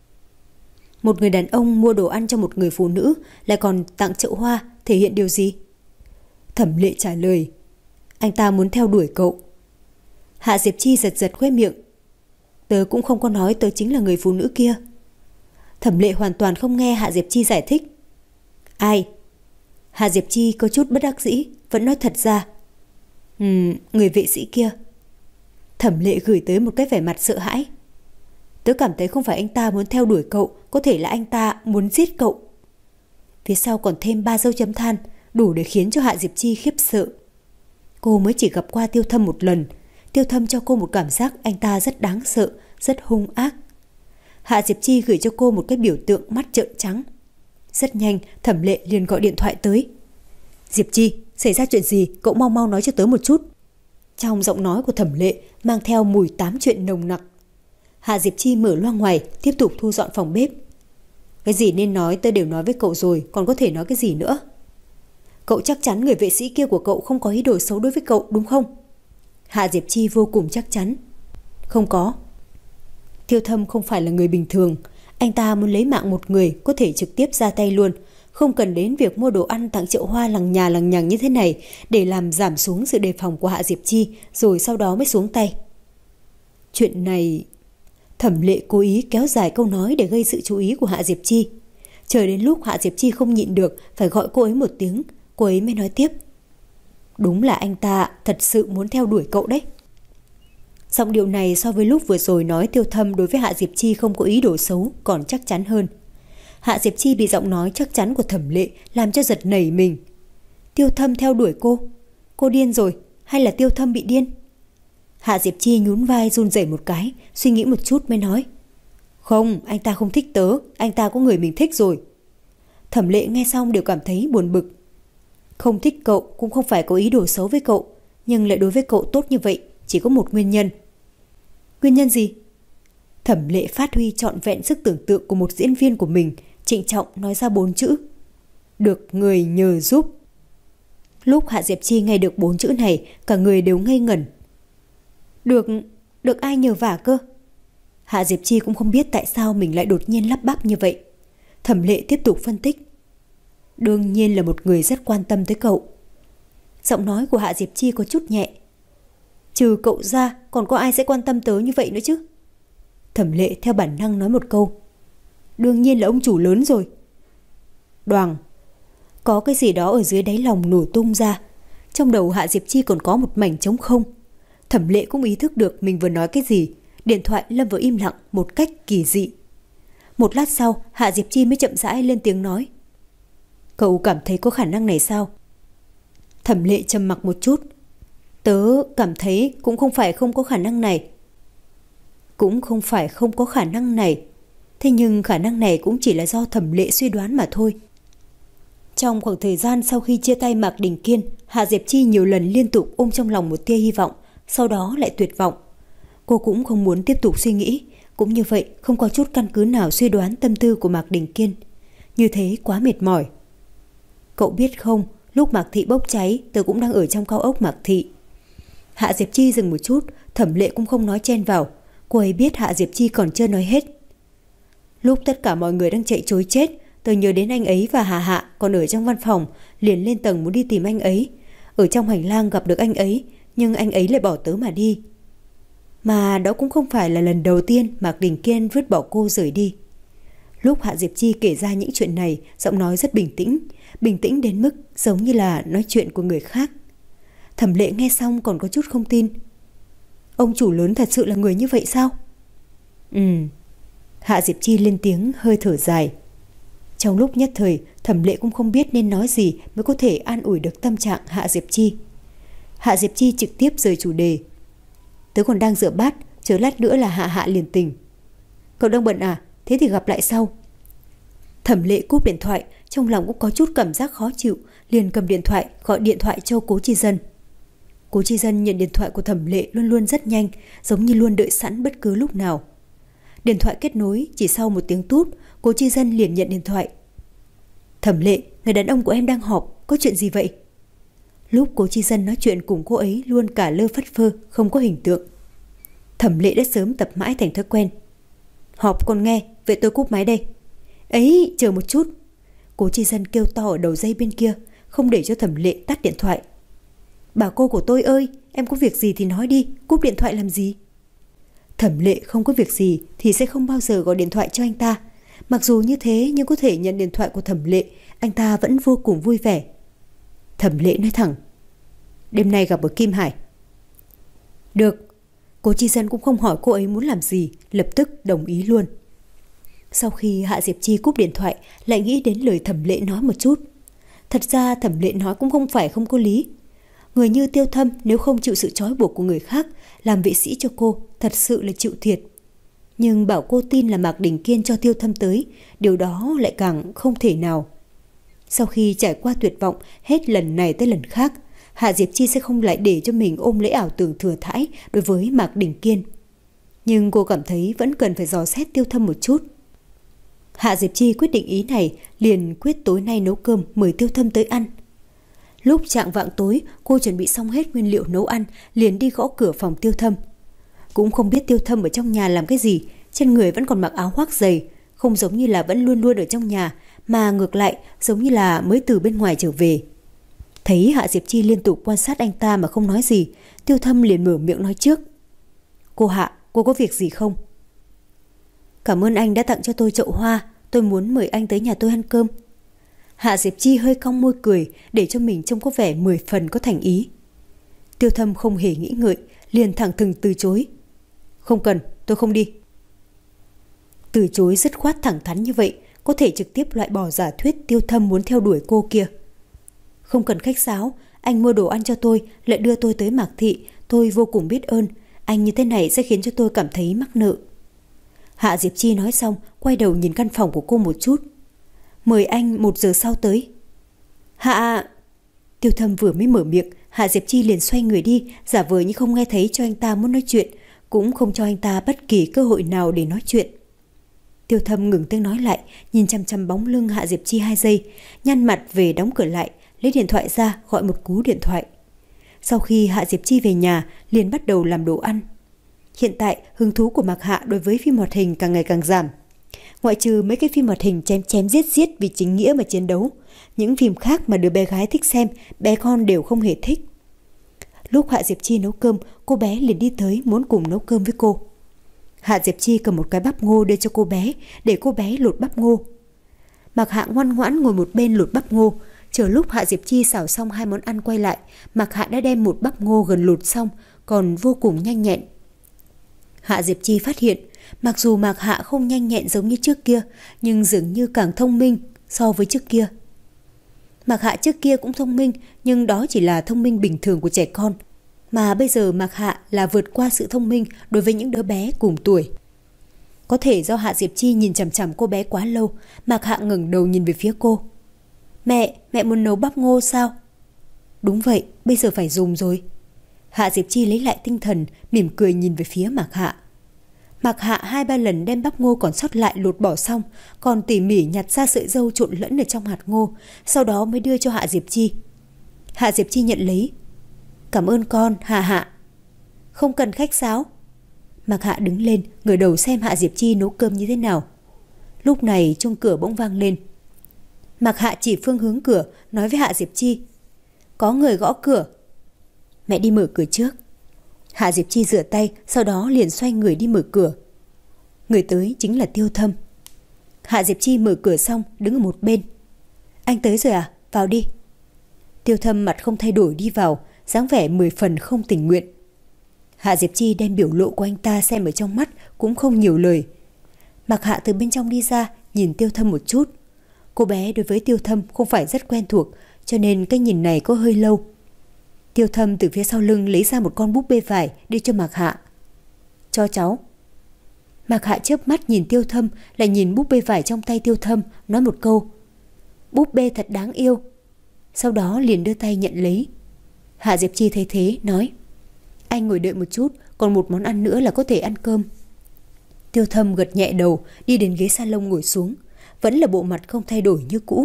Một người đàn ông mua đồ ăn cho một người phụ nữ lại còn tặng chậu hoa, thể hiện điều gì? Thẩm Lệ trả lời: Anh ta muốn theo đuổi cậu. Hạ Diệp Chi giật giật khóe miệng. Tớ cũng không có nói tớ chính là người phụ nữ kia. Thẩm Lệ hoàn toàn không nghe Hạ Diệp Chi giải thích. Ai? Hạ Diệp Chi có chút bất đắc dĩ, vẫn nói thật ra. Ừm, người vệ sĩ kia. Thẩm Lệ gửi tới một cái vẻ mặt sợ hãi. Tớ cảm thấy không phải anh ta muốn theo đuổi cậu, có thể là anh ta muốn giết cậu. Phía sau còn thêm ba dấu chấm than, đủ để khiến cho Hạ Diệp Chi khiếp sợ. Cô mới chỉ gặp qua Tiêu Thâm một lần. Tiêu Thâm cho cô một cảm giác anh ta rất đáng sợ, rất hung ác. Hạ Diệp Chi gửi cho cô một cái biểu tượng mắt trợn trắng. Rất nhanh, Thẩm Lệ liền gọi điện thoại tới. Diệp Chi, xảy ra chuyện gì, cậu mau mau nói cho tớ một chút. Trong giọng nói của Thẩm Lệ mang theo mùi tám chuyện nồng nặc. Hạ Diệp Chi mở loa ngoài, tiếp tục thu dọn phòng bếp. Cái gì nên nói tớ đều nói với cậu rồi, còn có thể nói cái gì nữa? Cậu chắc chắn người vệ sĩ kia của cậu không có ý đồ xấu đối với cậu đúng không? Hạ Diệp Chi vô cùng chắc chắn. Không có. Tiêu Thâm không phải là người bình thường. Anh ta muốn lấy mạng một người có thể trực tiếp ra tay luôn, không cần đến việc mua đồ ăn tặng chậu hoa lằng nhà lằng nhằng như thế này để làm giảm xuống sự đề phòng của Hạ Diệp Chi, rồi sau đó mới xuống tay. Chuyện này... Thẩm Lệ cố ý kéo dài câu nói để gây sự chú ý của Hạ Diệp Chi. Chờ đến lúc Hạ Diệp Chi không nhịn được phải gọi cô ấy một tiếng, cô ấy mới nói tiếp. Đúng là anh ta thật sự muốn theo đuổi cậu đấy. Giọng điệu này so với lúc vừa rồi nói Tiêu Thâm đối với Hạ Diệp Chi không có ý đồ xấu còn chắc chắn hơn. Hạ Diệp Chi bị giọng nói chắc chắn của Thẩm Lệ làm cho giật nảy mình. Tiêu Thâm theo đuổi cô? Cô điên rồi hay là Tiêu Thâm bị điên? Hạ Diệp Chi nhún vai run rẩy một cái, suy nghĩ một chút mới nói. Không, anh ta không thích tớ, anh ta có người mình thích rồi. Thẩm Lệ nghe xong đều cảm thấy buồn bực. Không thích cậu cũng không phải có ý đồ xấu với cậu, nhưng lại đối với cậu tốt như vậy chỉ có một nguyên nhân. Nguyên nhân gì? Thẩm Lệ phát huy trọn vẹn sức tưởng tượng của một diễn viên của mình, trịnh trọng nói ra bốn chữ. Được người nhờ giúp. Lúc Hạ Diệp Chi nghe được bốn chữ này, cả người đều ngây ngẩn. Được, được ai nhờ vả cơ? Hạ Diệp Chi cũng không biết tại sao mình lại đột nhiên lắp bắp như vậy. Thẩm Lệ tiếp tục phân tích. Đương nhiên là một người rất quan tâm tới cậu. Giọng nói của Hạ Diệp Chi có chút nhẹ. Trừ cậu ra còn có ai sẽ quan tâm tớ như vậy nữa chứ? Thẩm Lệ theo bản năng nói một câu. Đương nhiên là ông chủ lớn rồi. Đoàng. Có cái gì đó ở dưới đáy lòng nổ tung ra. Trong đầu Hạ Diệp Chi còn có một mảnh trống không. Thẩm Lệ cũng ý thức được mình vừa nói cái gì. Điện thoại lâm vào im lặng một cách kỳ dị. Một lát sau Hạ Diệp Chi mới chậm rãi lên tiếng nói. Cậu cảm thấy có khả năng này sao? Thẩm Lệ trầm mặc một chút. Tớ cảm thấy cũng không phải không có khả năng này. Cũng không phải không có khả năng này. Thế nhưng khả năng này cũng chỉ là do Thẩm Lệ suy đoán mà thôi. Trong khoảng thời gian sau khi chia tay Mạc Đình Kiên, Hạ Diệp Chi nhiều lần liên tục ôm trong lòng một tia hy vọng, sau đó lại tuyệt vọng. Cô cũng không muốn tiếp tục suy nghĩ, cũng như vậy không có chút căn cứ nào suy đoán tâm tư của Mạc Đình Kiên. Như thế quá mệt mỏi. Cậu biết không, lúc Mạc Thị bốc cháy, tớ cũng đang ở trong cao ốc Mạc Thị. Hạ Diệp Chi dừng một chút, Thẩm Lệ cũng không nói chen vào. Cô ấy biết Hạ Diệp Chi còn chưa nói hết. Lúc tất cả mọi người đang chạy trối chết, tớ nhớ đến anh ấy và Hà Hạ còn ở trong văn phòng, liền lên tầng muốn đi tìm anh ấy. Ở trong hành lang gặp được anh ấy, nhưng anh ấy lại bỏ tớ mà đi. Mà đó cũng không phải là lần đầu tiên Mạc Đình Kiên vứt bỏ cô rời đi. Lúc Hạ Diệp Chi kể ra những chuyện này, giọng nói rất bình tĩnh, bình tĩnh đến mức giống như là nói chuyện của người khác. Thẩm Lệ nghe xong còn có chút không tin. Ông chủ lớn thật sự là người như vậy sao? Ừ. Hạ Diệp Chi lên tiếng hơi thở dài. Trong lúc nhất thời, Thẩm Lệ cũng không biết nên nói gì mới có thể an ủi được tâm trạng Hạ Diệp Chi. Hạ Diệp Chi trực tiếp rời chủ đề. Tớ còn đang rửa bát, chờ lát nữa là Hạ Hạ liền tỉnh. Cậu đang bận à? Thế thì gặp lại sau. Thẩm Lệ cúp điện thoại, trong lòng cũng có chút cảm giác khó chịu, liền cầm điện thoại gọi điện thoại cho Cố Chi Dân. Cố Chi Dân nhận điện thoại của Thẩm Lệ luôn luôn rất nhanh, giống như luôn đợi sẵn bất cứ lúc nào. Điện thoại kết nối, chỉ sau một tiếng tút, Cố Chi Dân liền nhận điện thoại. Thẩm Lệ, người đàn ông của em đang họp, có chuyện gì vậy? Lúc Cố Chi Dân nói chuyện cùng cô ấy luôn cả lơ phất phơ, không có hình tượng. Thẩm Lệ đã sớm tập mãi thành thói quen. Họp còn nghe, vậy tôi cúp máy đây. Ấy, chờ một chút. Cố Chi Dân kêu to ở đầu dây bên kia, không để cho Thẩm Lệ tắt điện thoại. Bà cô của tôi ơi, em có việc gì thì nói đi, cúp điện thoại làm gì? Thẩm Lệ không có việc gì thì sẽ không bao giờ gọi điện thoại cho anh ta. Mặc dù như thế nhưng có thể nhận điện thoại của Thẩm Lệ, anh ta vẫn vô cùng vui vẻ. Thẩm Lệ nói thẳng. Đêm nay gặp ở Kim Hải. Được. Cố Chi Dân cũng không hỏi cô ấy muốn làm gì, lập tức đồng ý luôn. Sau khi Hạ Diệp Chi cúp điện thoại, lại nghĩ đến lời Thẩm Lệ nói một chút. Thật ra Thẩm Lệ nói cũng không phải không có lý. Người như Tiêu Thâm nếu không chịu sự trói buộc của người khác, làm vệ sĩ cho cô, thật sự là chịu thiệt. Nhưng bảo cô tin là Mạc Đình Kiên cho Tiêu Thâm tới, điều đó lại càng không thể nào. Sau khi trải qua tuyệt vọng hết lần này tới lần khác, Hạ Diệp Chi sẽ không lại để cho mình ôm lấy ảo tưởng thừa thãi đối với Mạc Đình Kiên. Nhưng cô cảm thấy vẫn cần phải dò xét Tiêu Thâm một chút. Hạ Diệp Chi quyết định ý này, liền quyết tối nay nấu cơm mời Tiêu Thâm tới ăn. Lúc chạng vạng tối, cô chuẩn bị xong hết nguyên liệu nấu ăn, liền đi gõ cửa phòng Tiêu Thâm. Cũng không biết Tiêu Thâm ở trong nhà làm cái gì, trên người vẫn còn mặc áo khoác dày, không giống như là vẫn luôn luôn ở trong nhà, mà ngược lại giống như là mới từ bên ngoài trở về. Thấy Hạ Diệp Chi liên tục quan sát anh ta mà không nói gì, Tiêu Thâm liền mở miệng nói trước. Cô Hạ, cô có việc gì không? Cảm ơn anh đã tặng cho tôi chậu hoa, tôi muốn mời anh tới nhà tôi ăn cơm. Hạ Diệp Chi hơi cong môi cười, để cho mình trông có vẻ mười phần có thành ý. Tiêu Thâm không hề nghĩ ngợi, liền thẳng thừng từ chối. Không cần, tôi không đi. Từ chối dứt khoát thẳng thắn như vậy, có thể trực tiếp loại bỏ giả thuyết Tiêu Thâm muốn theo đuổi cô kia. Không cần khách sáo, anh mua đồ ăn cho tôi, lại đưa tôi tới Mạc Thị, tôi vô cùng biết ơn. Anh như thế này sẽ khiến cho tôi cảm thấy mắc nợ. Hạ Diệp Chi nói xong, quay đầu nhìn căn phòng của cô một chút. Mời anh một giờ sau tới. Hạ... Tiêu Thâm vừa mới mở miệng, Hạ Diệp Chi liền xoay người đi, giả vờ như không nghe thấy cho anh ta muốn nói chuyện, cũng không cho anh ta bất kỳ cơ hội nào để nói chuyện. Tiêu Thâm ngừng tiếng nói lại, nhìn chăm chăm bóng lưng Hạ Diệp Chi hai giây, nhăn mặt về đóng cửa lại, lấy điện thoại ra gọi một cú điện thoại. Sau khi Hạ Diệp Chi về nhà, liền bắt đầu làm đồ ăn. Hiện tại, hứng thú của Mạc Hạ đối với phim hoạt hình càng ngày càng giảm. Ngoại trừ mấy cái phim hoạt hình chém chém giết giết vì chính nghĩa mà chiến đấu, những phim khác mà đứa bé gái thích xem, bé con đều không hề thích. Lúc Hạ Diệp Chi nấu cơm, cô bé liền đi tới muốn cùng nấu cơm với cô. Hạ Diệp Chi cầm một cái bắp ngô đưa cho cô bé, để cô bé lột bắp ngô. Mạc Hạ ngoan ngoãn ngồi một bên lột bắp ngô. Chờ lúc Hạ Diệp Chi xào xong hai món ăn quay lại, Mạc Hạ đã đem một bắp ngô gần lột xong, còn vô cùng nhanh nhẹn. Hạ Diệp Chi phát hiện, mặc dù Mạc Hạ không nhanh nhẹn giống như trước kia, nhưng dường như càng thông minh so với trước kia. Mạc Hạ trước kia cũng thông minh, nhưng đó chỉ là thông minh bình thường của trẻ con. Mà bây giờ Mạc Hạ là vượt qua sự thông minh đối với những đứa bé cùng tuổi. Có thể do Hạ Diệp Chi nhìn chằm chằm cô bé quá lâu, Mạc Hạ ngẩng đầu nhìn về phía cô. Mẹ, mẹ muốn nấu bắp ngô sao? Đúng vậy, bây giờ phải dùng rồi. Hạ Diệp Chi lấy lại tinh thần, mỉm cười nhìn về phía Mạc Hạ. Mạc Hạ hai ba lần đem bắp ngô còn sót lại lột bỏ xong, còn tỉ mỉ nhặt ra sợi dâu trộn lẫn ở trong hạt ngô, sau đó mới đưa cho Hạ Diệp Chi. Hạ Diệp Chi nhận lấy. Cảm ơn con, Hạ Hạ. Không cần khách sáo. Mạc Hạ đứng lên, ngửa đầu xem Hạ Diệp Chi nấu cơm như thế nào. Lúc này chuông cửa bỗng vang lên. Mạc Hạ chỉ phương hướng cửa, nói với Hạ Diệp Chi. Có người gõ cửa. Mẹ đi mở cửa trước. Hạ Diệp Chi rửa tay, sau đó liền xoay người đi mở cửa. Người tới chính là Tiêu Thâm. Hạ Diệp Chi mở cửa xong, đứng ở một bên. Anh tới rồi à? Vào đi. Tiêu Thâm mặt không thay đổi đi vào, dáng vẻ mười phần không tình nguyện. Hạ Diệp Chi đem biểu lộ của anh ta xem ở trong mắt, cũng không nhiều lời. Mạc Hạ từ bên trong đi ra, nhìn Tiêu Thâm một chút. Cô bé đối với Tiêu Thâm không phải rất quen thuộc, cho nên cái nhìn này có hơi lâu. Tiêu Thâm từ phía sau lưng lấy ra một con búp bê vải đưa cho Mạc Hạ. Cho cháu. Mạc Hạ chớp mắt nhìn Tiêu Thâm, lại nhìn búp bê vải trong tay Tiêu Thâm, nói một câu. Búp bê thật đáng yêu. Sau đó liền đưa tay nhận lấy. Hạ Diệp Chi thấy thế, nói. Anh ngồi đợi một chút, còn một món ăn nữa là có thể ăn cơm. Tiêu Thâm gật nhẹ đầu, đi đến ghế salon ngồi xuống. Vẫn là bộ mặt không thay đổi như cũ.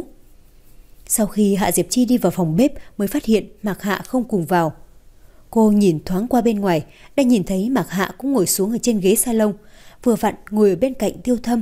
Sau khi Hạ Diệp Chi đi vào phòng bếp mới phát hiện Mạc Hạ không cùng vào. Cô nhìn thoáng qua bên ngoài, đã nhìn thấy Mạc Hạ cũng ngồi xuống ở trên ghế salon, vừa vặn ngồi ở bên cạnh Tiêu Thâm.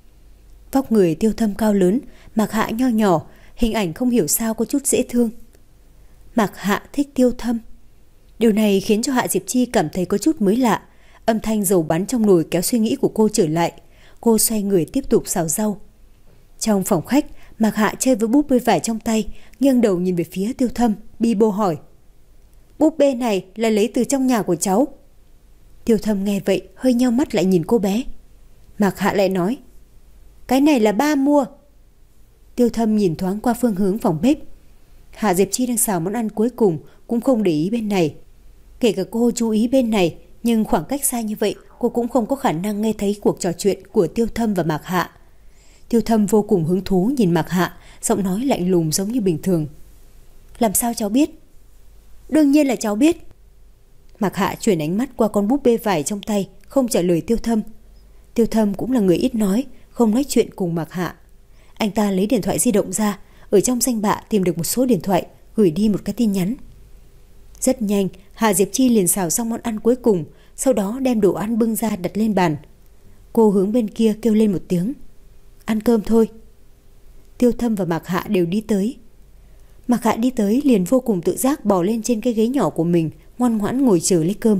Vóc người Tiêu Thâm cao lớn, Mạc Hạ nho nhỏ, hình ảnh không hiểu sao có chút dễ thương. Mạc Hạ thích Tiêu Thâm. Điều này khiến cho Hạ Diệp Chi cảm thấy có chút mới lạ. Âm thanh dầu bắn trong nồi kéo suy nghĩ của cô trở lại. Cô xoay người tiếp tục xào rau. Trong phòng khách, Mạc Hạ chơi với búp bê vải trong tay, nghiêng đầu nhìn về phía Tiêu Thâm, bi bô hỏi. Búp bê này là lấy từ trong nhà của cháu. Tiêu Thâm nghe vậy hơi nheo mắt lại nhìn cô bé. Mạc Hạ lại nói, cái này là ba mua. Tiêu Thâm nhìn thoáng qua phương hướng phòng bếp. Hạ Diệp Chi đang xào món ăn cuối cùng, cũng không để ý bên này. Kể cả cô chú ý bên này, nhưng khoảng cách xa như vậy, cô cũng không có khả năng nghe thấy cuộc trò chuyện của Tiêu Thâm và Mạc Hạ. Tiêu Thâm vô cùng hứng thú nhìn Mạc Hạ, giọng nói lạnh lùng giống như bình thường. Làm sao cháu biết? Đương nhiên là cháu biết. Mạc Hạ chuyển ánh mắt qua con búp bê vải trong tay, không trả lời Tiêu Thâm. Tiêu Thâm cũng là người ít nói, không nói chuyện cùng Mạc Hạ. Anh ta lấy điện thoại di động ra, ở trong danh bạ tìm được một số điện thoại, gửi đi một cái tin nhắn. Rất nhanh, Hạ Diệp Chi liền xào xong món ăn cuối cùng, sau đó đem đồ ăn bưng ra đặt lên bàn. Cô hướng bên kia kêu lên một tiếng, ăn cơm thôi. Tiêu Thâm và Mạc Hạ đều đi tới. Mạc Hạ đi tới liền vô cùng tự giác bò lên trên cái ghế nhỏ của mình, ngoan ngoãn ngồi chờ lấy cơm.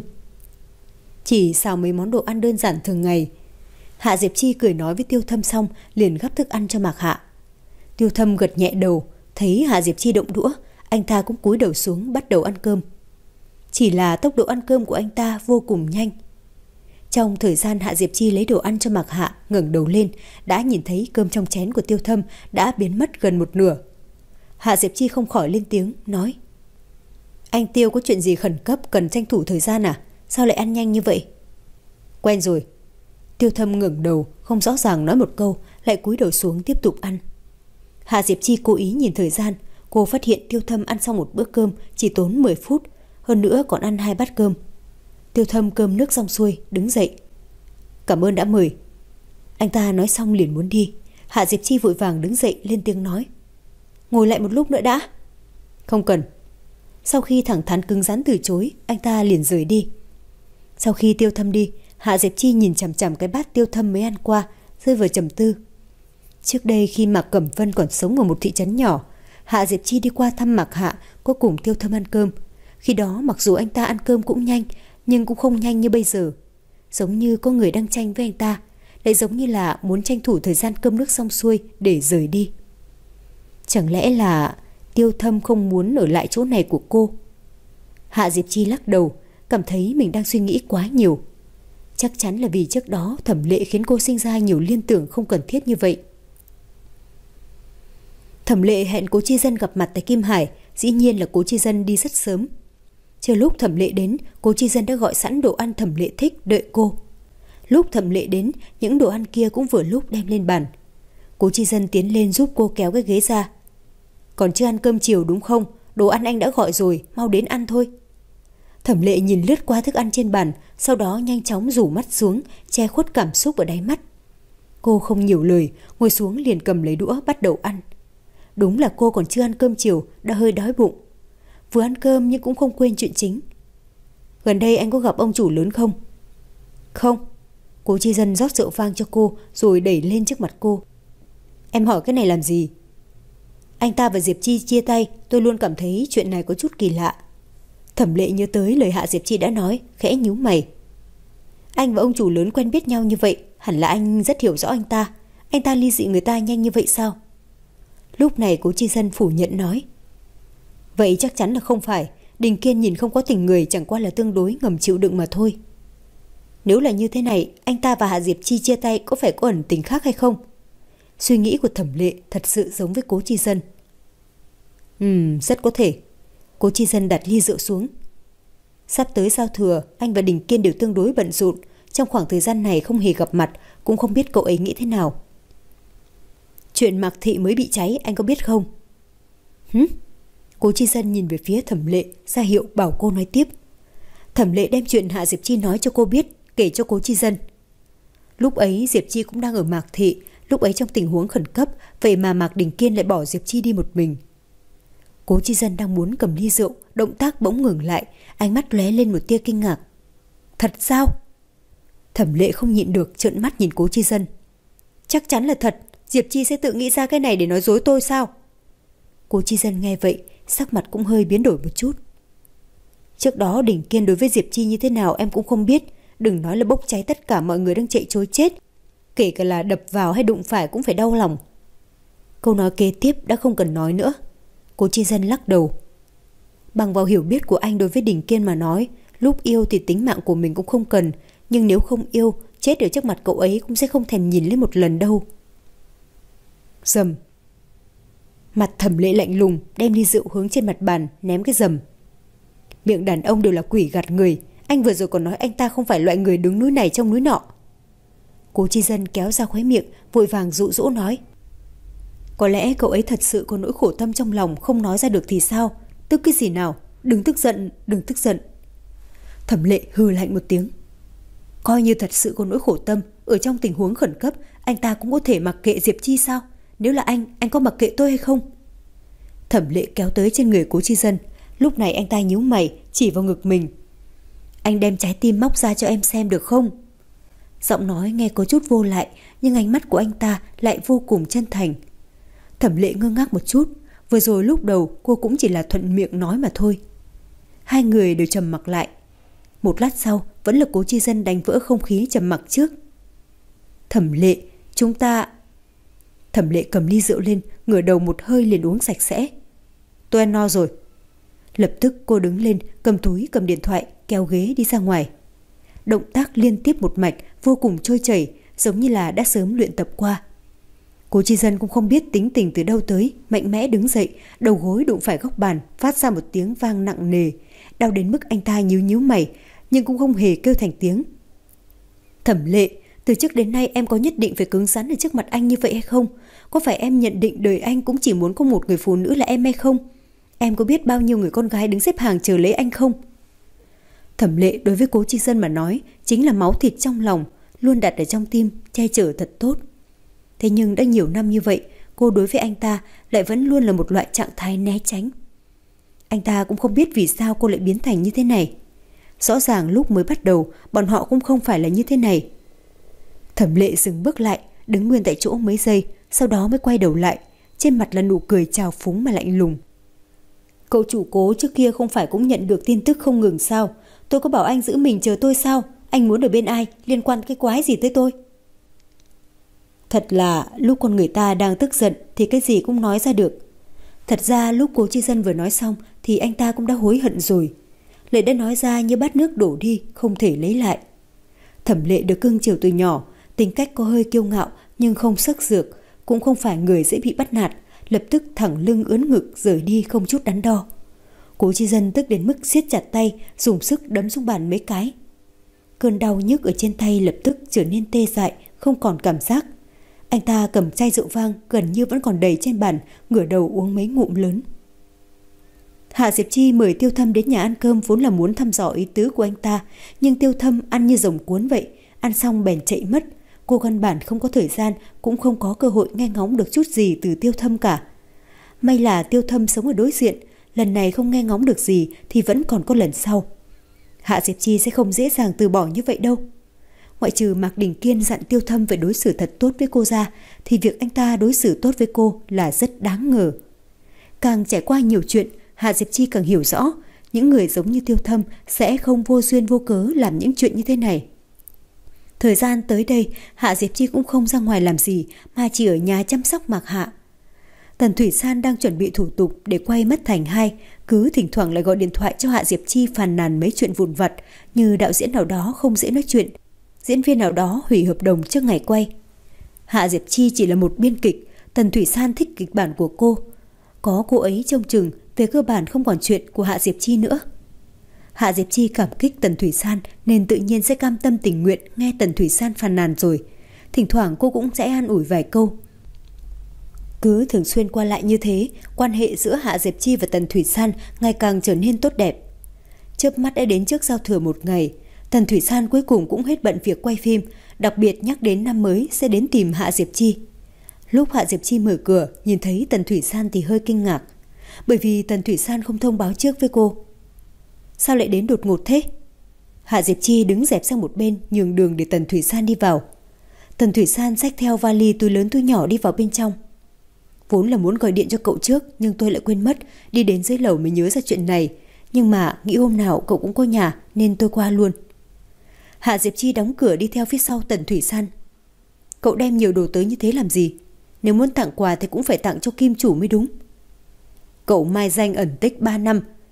Chỉ xào mấy món đồ ăn đơn giản thường ngày. Hạ Diệp Chi cười nói với Tiêu Thâm xong liền gắp thức ăn cho Mạc Hạ. Tiêu Thâm gật nhẹ đầu, thấy Hạ Diệp Chi động đũa, anh ta cũng cúi đầu xuống bắt đầu ăn cơm. Chỉ là tốc độ ăn cơm của anh ta vô cùng nhanh. Trong thời gian Hạ Diệp Chi lấy đồ ăn cho Mạc Hạ, ngẩng đầu lên đã nhìn thấy cơm trong chén của Tiêu Thâm đã biến mất gần một nửa. Hạ Diệp Chi không khỏi lên tiếng nói, anh Tiêu có chuyện gì khẩn cấp cần tranh thủ thời gian à? Sao lại ăn nhanh như vậy? Quen rồi. Tiêu Thâm ngẩng đầu, không rõ ràng nói một câu, lại cúi đầu xuống tiếp tục ăn. Hạ Diệp Chi cố ý nhìn thời gian, cô phát hiện Tiêu Thâm ăn xong một bữa cơm chỉ tốn mười phút, hơn nữa còn ăn hai bát cơm. Tiêu Thâm cơm nước xong xuôi, đứng dậy. Cảm ơn đã mời. Anh ta nói xong liền muốn đi. Hạ Diệp Chi vội vàng đứng dậy lên tiếng nói, ngồi lại một lúc nữa đã. Không cần. Sau khi thẳng thắn cứng rắn từ chối, anh ta liền rời đi. Sau khi Tiêu Thâm đi, Hạ Diệp Chi nhìn chằm chằm cái bát Tiêu Thâm mới ăn qua, rơi vào trầm tư. Trước đây khi Mạc Cẩm Vân còn sống ở một thị trấn nhỏ, Hạ Diệp Chi đi qua thăm Mạc Hạ, có cùng Tiêu Thâm ăn cơm. Khi đó mặc dù anh ta ăn cơm cũng nhanh, nhưng cũng không nhanh như bây giờ. Giống như có người đang tranh với anh ta, lại giống như là muốn tranh thủ thời gian cơm nước xong xuôi để rời đi. Chẳng lẽ là Tiêu Thâm không muốn ở lại chỗ này của cô? Hạ Diệp Chi lắc đầu, cảm thấy mình đang suy nghĩ quá nhiều. Chắc chắn là vì trước đó Thẩm Lệ khiến cô sinh ra nhiều liên tưởng không cần thiết như vậy. Thẩm Lệ hẹn Cố Chi Dân gặp mặt tại Kim Hải, dĩ nhiên là Cố Chi Dân đi rất sớm. Chờ lúc Thẩm Lệ đến, Cố Chi Dân đã gọi sẵn đồ ăn Thẩm Lệ thích đợi cô. Lúc Thẩm Lệ đến, những đồ ăn kia cũng vừa lúc đem lên bàn. Cố Chi Dân tiến lên giúp cô kéo cái ghế ra. Còn chưa ăn cơm chiều đúng không? Đồ ăn anh đã gọi rồi, mau đến ăn thôi. Thẩm Lệ nhìn lướt qua thức ăn trên bàn, sau đó nhanh chóng rủ mắt xuống, che khuất cảm xúc ở đáy mắt. Cô không nhiều lời, ngồi xuống liền cầm lấy đũa bắt đầu ăn. Đúng là cô còn chưa ăn cơm chiều, đã hơi đói bụng. Vừa ăn cơm nhưng cũng không quên chuyện chính. Gần đây anh có gặp ông chủ lớn không? Không. Cố Chi Dân rót rượu vang cho cô rồi đẩy lên trước mặt cô. Em hỏi cái này làm gì? Anh ta và Diệp Chi chia tay, tôi luôn cảm thấy chuyện này có chút kỳ lạ. Thẩm Lệ nhớ tới lời Hạ Diệp Chi đã nói, khẽ nhíu mày. Anh và ông chủ lớn quen biết nhau như vậy, hẳn là anh rất hiểu rõ anh ta. Anh ta ly dị người ta nhanh như vậy sao? Lúc này Cố Chi Dân phủ nhận nói. Vậy chắc chắn là không phải. Đình Kiên nhìn không có tình người, chẳng qua là tương đối ngầm chịu đựng mà thôi. Nếu là như thế này, anh ta và Hạ Diệp Chi chia tay có phải có ẩn tình khác hay không? Suy nghĩ của Thẩm Lệ thật sự giống với Cố Chi Dân. Ừm, rất có thể. Cố Chi Dân đặt ly rượu xuống. Sắp tới giao thừa, anh và Đình Kiên đều tương đối bận rộn. Trong khoảng thời gian này không hề gặp mặt, cũng không biết cậu ấy nghĩ thế nào. Chuyện Mạc Thị mới bị cháy, anh có biết không? Hứ? Cố Chi Dân nhìn về phía Thẩm Lệ, ra hiệu bảo cô nói tiếp. Thẩm Lệ đem chuyện Hạ Diệp Chi nói cho cô biết, kể cho Cố Chi Dân. Lúc ấy Diệp Chi cũng đang ở Mạc Thị, lúc ấy trong tình huống khẩn cấp, vậy mà Mạc Đình Kiên lại bỏ Diệp Chi đi một mình. Cố Chi Dân đang muốn cầm ly rượu, động tác bỗng ngừng lại, ánh mắt lóe lên một tia kinh ngạc. Thật sao? Thẩm Lệ không nhịn được trợn mắt nhìn Cố Chi Dân. Chắc chắn là thật, Diệp Chi sẽ tự nghĩ ra cái này để nói dối tôi sao? Cố Chi Dân nghe vậy, sắc mặt cũng hơi biến đổi một chút. Trước đó Đình Kiên đối với Diệp Chi như thế nào em cũng không biết, đừng nói là bốc cháy tất cả mọi người đang chạy trối chết, kể cả là đập vào hay đụng phải cũng phải đau lòng. Câu nói kế tiếp đã không cần nói nữa. Cố Chi Dân lắc đầu. Bằng vào hiểu biết của anh đối với Đình Kiên mà nói, Lúc yêu thì tính mạng của mình cũng không cần, nhưng nếu không yêu, chết ở trước mặt cậu ấy cũng sẽ không thèm nhìn lên một lần đâu. Rầm. Mặt Thẩm Lệ lạnh lùng, đem ly rượu hướng trên mặt bàn, ném cái rầm. Miệng đàn ông đều là quỷ gạt người, anh vừa rồi còn nói anh ta không phải loại người đứng núi này trong núi nọ. Cố Chi Dân kéo ra khóe miệng, vội vàng dụ dỗ nói. Có lẽ cậu ấy thật sự có nỗi khổ tâm trong lòng không nói ra được thì sao? Tức cái gì nào? Đừng tức giận, đừng tức giận. Thẩm Lệ hừ lạnh một tiếng. Coi như thật sự có nỗi khổ tâm, ở trong tình huống khẩn cấp, anh ta cũng có thể mặc kệ Diệp Chi sao? Nếu là anh, anh có mặc kệ tôi hay không? Thẩm Lệ kéo tới trên người Cố Chi Dân. Lúc này anh ta nhíu mày, chỉ vào ngực mình. Anh đem trái tim móc ra cho em xem được không? Giọng nói nghe có chút vô lại, nhưng ánh mắt của anh ta lại vô cùng chân thành. Thẩm Lệ ngơ ngác một chút. Vừa rồi lúc đầu cô cũng chỉ là thuận miệng nói mà thôi. Hai người đều trầm mặc lại. Một lát sau vẫn là Cố Chi Dân đánh vỡ không khí trầm mặc trước. Thẩm Lệ, chúng ta... Thẩm Lệ cầm ly rượu lên, ngửa đầu một hơi liền uống sạch sẽ. Tôi ăn no rồi. Lập tức cô đứng lên, cầm túi cầm điện thoại, kéo ghế đi ra ngoài. Động tác liên tiếp một mạch, vô cùng trôi chảy, giống như là đã sớm luyện tập qua. Cố Chi Dân cũng không biết tính tình từ đâu tới, mạnh mẽ đứng dậy, đầu gối đụng phải góc bàn, phát ra một tiếng vang nặng nề, đau đến mức anh ta nhíu nhíu mày, nhưng cũng không hề kêu thành tiếng. Thẩm Lệ, từ trước đến nay em có nhất định phải cứng rắn ở trước mặt anh như vậy hay không? Có phải em nhận định đời anh cũng chỉ muốn có một người phụ nữ là em hay không? Em có biết bao nhiêu người con gái đứng xếp hàng chờ lấy anh không? Thẩm Lệ đối với Cố Chi Dân mà nói chính là máu thịt trong lòng, luôn đặt ở trong tim, che chở thật tốt. Thế nhưng đã nhiều năm như vậy, cô đối với anh ta lại vẫn luôn là một loại trạng thái né tránh. Anh ta cũng không biết vì sao cô lại biến thành như thế này. Rõ ràng lúc mới bắt đầu, bọn họ cũng không phải là như thế này. Thẩm Lệ dừng bước lại, đứng nguyên tại chỗ mấy giây, sau đó mới quay đầu lại, trên mặt là nụ cười trào phúng mà lạnh lùng. Cậu chủ Cố trước kia không phải cũng nhận được tin tức không ngừng sao? Tôi có bảo anh giữ mình chờ tôi sao? Anh muốn ở bên ai, liên quan cái quái gì tới tôi? Thật là lúc con người ta đang tức giận thì cái gì cũng nói ra được. Thật ra lúc Cố Chi Dân vừa nói xong thì anh ta cũng đã hối hận rồi. Lệ đã nói ra như bát nước đổ đi, không thể lấy lại. Thẩm Lệ được cưng chiều từ nhỏ, tính cách có hơi kiêu ngạo nhưng không sắc dược, cũng không phải người dễ bị bắt nạt, lập tức thẳng lưng ướn ngực rời đi không chút đắn đo. Cố Chi Dân tức đến mức siết chặt tay, dùng sức đấm xuống bàn mấy cái. Cơn đau nhức ở trên tay lập tức trở nên tê dại, không còn cảm giác. Anh ta cầm chai rượu vang gần như vẫn còn đầy trên bàn, ngửa đầu uống mấy ngụm lớn. Hạ Diệp Chi mời Tiêu Thâm đến nhà ăn cơm vốn là muốn thăm dò ý tứ của anh ta, nhưng Tiêu Thâm ăn như rồng cuốn vậy, ăn xong bèn chạy mất. Cô căn bản không có thời gian, cũng không có cơ hội nghe ngóng được chút gì từ Tiêu Thâm cả. May là Tiêu Thâm sống ở đối diện, lần này không nghe ngóng được gì thì vẫn còn có lần sau. Hạ Diệp Chi sẽ không dễ dàng từ bỏ như vậy đâu. Ngoại trừ Mạc Đình Kiên dặn Tiêu Thâm phải đối xử thật tốt với cô ra, thì việc anh ta đối xử tốt với cô là rất đáng ngờ. Càng trải qua nhiều chuyện, Hạ Diệp Chi càng hiểu rõ, những người giống như Tiêu Thâm sẽ không vô duyên vô cớ làm những chuyện như thế này. Thời gian tới đây, Hạ Diệp Chi cũng không ra ngoài làm gì, mà chỉ ở nhà chăm sóc Mạc Hạ. Tần Thủy San đang chuẩn bị thủ tục để quay Mất Thành hai, cứ thỉnh thoảng lại gọi điện thoại cho Hạ Diệp Chi phàn nàn mấy chuyện vụn vặt, như đạo diễn nào đó không dễ nói chuyện, diễn viên nào đó hủy hợp đồng trước ngày quay. Hạ Diệp Chi chỉ là một biên kịch, Tần Thủy San thích kịch bản của cô. Có cô ấy trông chừng, về cơ bản không còn chuyện của Hạ Diệp Chi nữa. Hạ Diệp Chi cảm kích Tần Thủy San nên tự nhiên sẽ cam tâm tình nguyện nghe Tần Thủy San phàn nàn rồi. Thỉnh thoảng cô cũng sẽ an ủi vài câu. Cứ thường xuyên qua lại như thế, quan hệ giữa Hạ Diệp Chi và Tần Thủy San ngày càng trở nên tốt đẹp. Chớp mắt đã đến trước giao thừa một ngày, Tần Thủy San cuối cùng cũng hết bận việc quay phim, đặc biệt nhắc đến năm mới sẽ đến tìm Hạ Diệp Chi. Lúc Hạ Diệp Chi mở cửa, nhìn thấy Tần Thủy San thì hơi kinh ngạc, bởi vì Tần Thủy San không thông báo trước với cô. Sao lại đến đột ngột thế? Hạ Diệp Chi đứng dẹp sang một bên, nhường đường để Tần Thủy San đi vào. Tần Thủy San xách theo vali túi lớn túi nhỏ đi vào bên trong. Vốn là muốn gọi điện cho cậu trước, nhưng tôi lại quên mất, đi đến dưới lầu mới nhớ ra chuyện này. Nhưng mà nghĩ hôm nào cậu cũng có nhà nên tôi qua luôn. Hạ Diệp Chi đóng cửa đi theo phía sau Tần Thủy San. Cậu đem nhiều đồ tới như thế làm gì? Nếu muốn tặng quà thì cũng phải tặng cho kim chủ mới đúng. Cậu mai danh ẩn tích ba năm,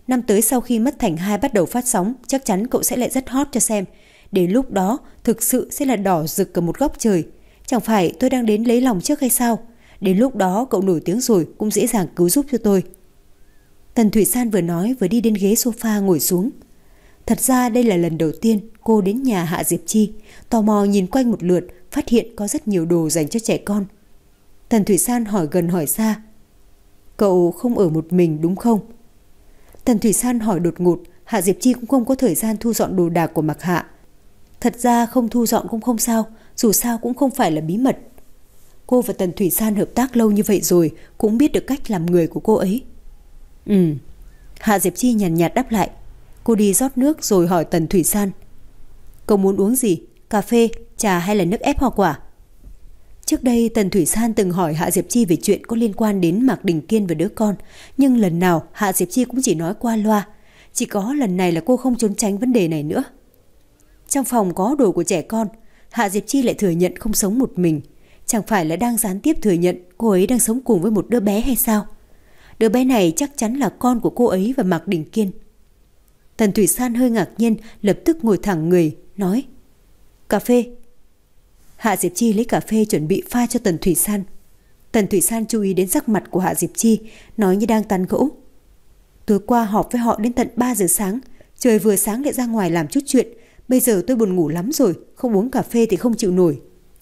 Năm tới sau khi Mất Thành hai bắt đầu phát sóng, chắc chắn cậu sẽ lại rất hot cho xem. Đến lúc đó thực sự sẽ là đỏ rực ở một góc trời. Chẳng phải tôi đang đến lấy lòng trước hay sao? Đến lúc đó cậu nổi tiếng rồi cũng dễ dàng cứu giúp cho tôi. Tần Thủy San vừa nói vừa đi đến ghế sofa ngồi xuống. Thật ra đây là lần đầu tiên cô đến nhà Hạ Diệp Chi, tò mò nhìn quanh một lượt, phát hiện có rất nhiều đồ dành cho trẻ con. Tần Thủy San hỏi gần hỏi xa. Cậu không ở một mình đúng không? Tần Thủy San hỏi đột ngột, Hạ Diệp Chi cũng không có thời gian thu dọn đồ đạc của Mạc Hạ. Thật ra không thu dọn cũng không sao, dù sao cũng không phải là bí mật. Cô và Tần Thủy San hợp tác lâu như vậy rồi, cũng biết được cách làm người của cô ấy. Ừ. Hạ Diệp Chi nhàn nhạt đáp lại. Cô đi rót nước rồi hỏi Tần Thủy San. Cậu muốn uống gì? Cà phê, trà hay là nước ép hoa quả? Trước đây Tần Thủy San từng hỏi Hạ Diệp Chi về chuyện có liên quan đến Mạc Đình Kiên và đứa con, nhưng lần nào Hạ Diệp Chi cũng chỉ nói qua loa. Chỉ có lần này là cô không trốn tránh vấn đề này nữa. Trong phòng có đồ của trẻ con, Hạ Diệp Chi lại thừa nhận không sống một mình. Chẳng phải là đang gián tiếp thừa nhận cô ấy đang sống cùng với một đứa bé hay sao? Đứa bé này chắc chắn là con của cô ấy và Mạc Đình Kiên. Tần Thủy San hơi ngạc nhiên, lập tức ngồi thẳng người, nói. Cà phê. Hạ Diệp Chi lấy cà phê chuẩn bị pha cho Tần Thủy San. Tần Thủy San chú ý đến sắc mặt của Hạ Diệp Chi, nói như đang tán gẫu. Tối qua họp với họ đến tận ba giờ sáng, trời vừa sáng lại ra ngoài làm chút chuyện. Bây giờ tôi buồn ngủ lắm rồi, không uống cà phê thì không chịu nổi.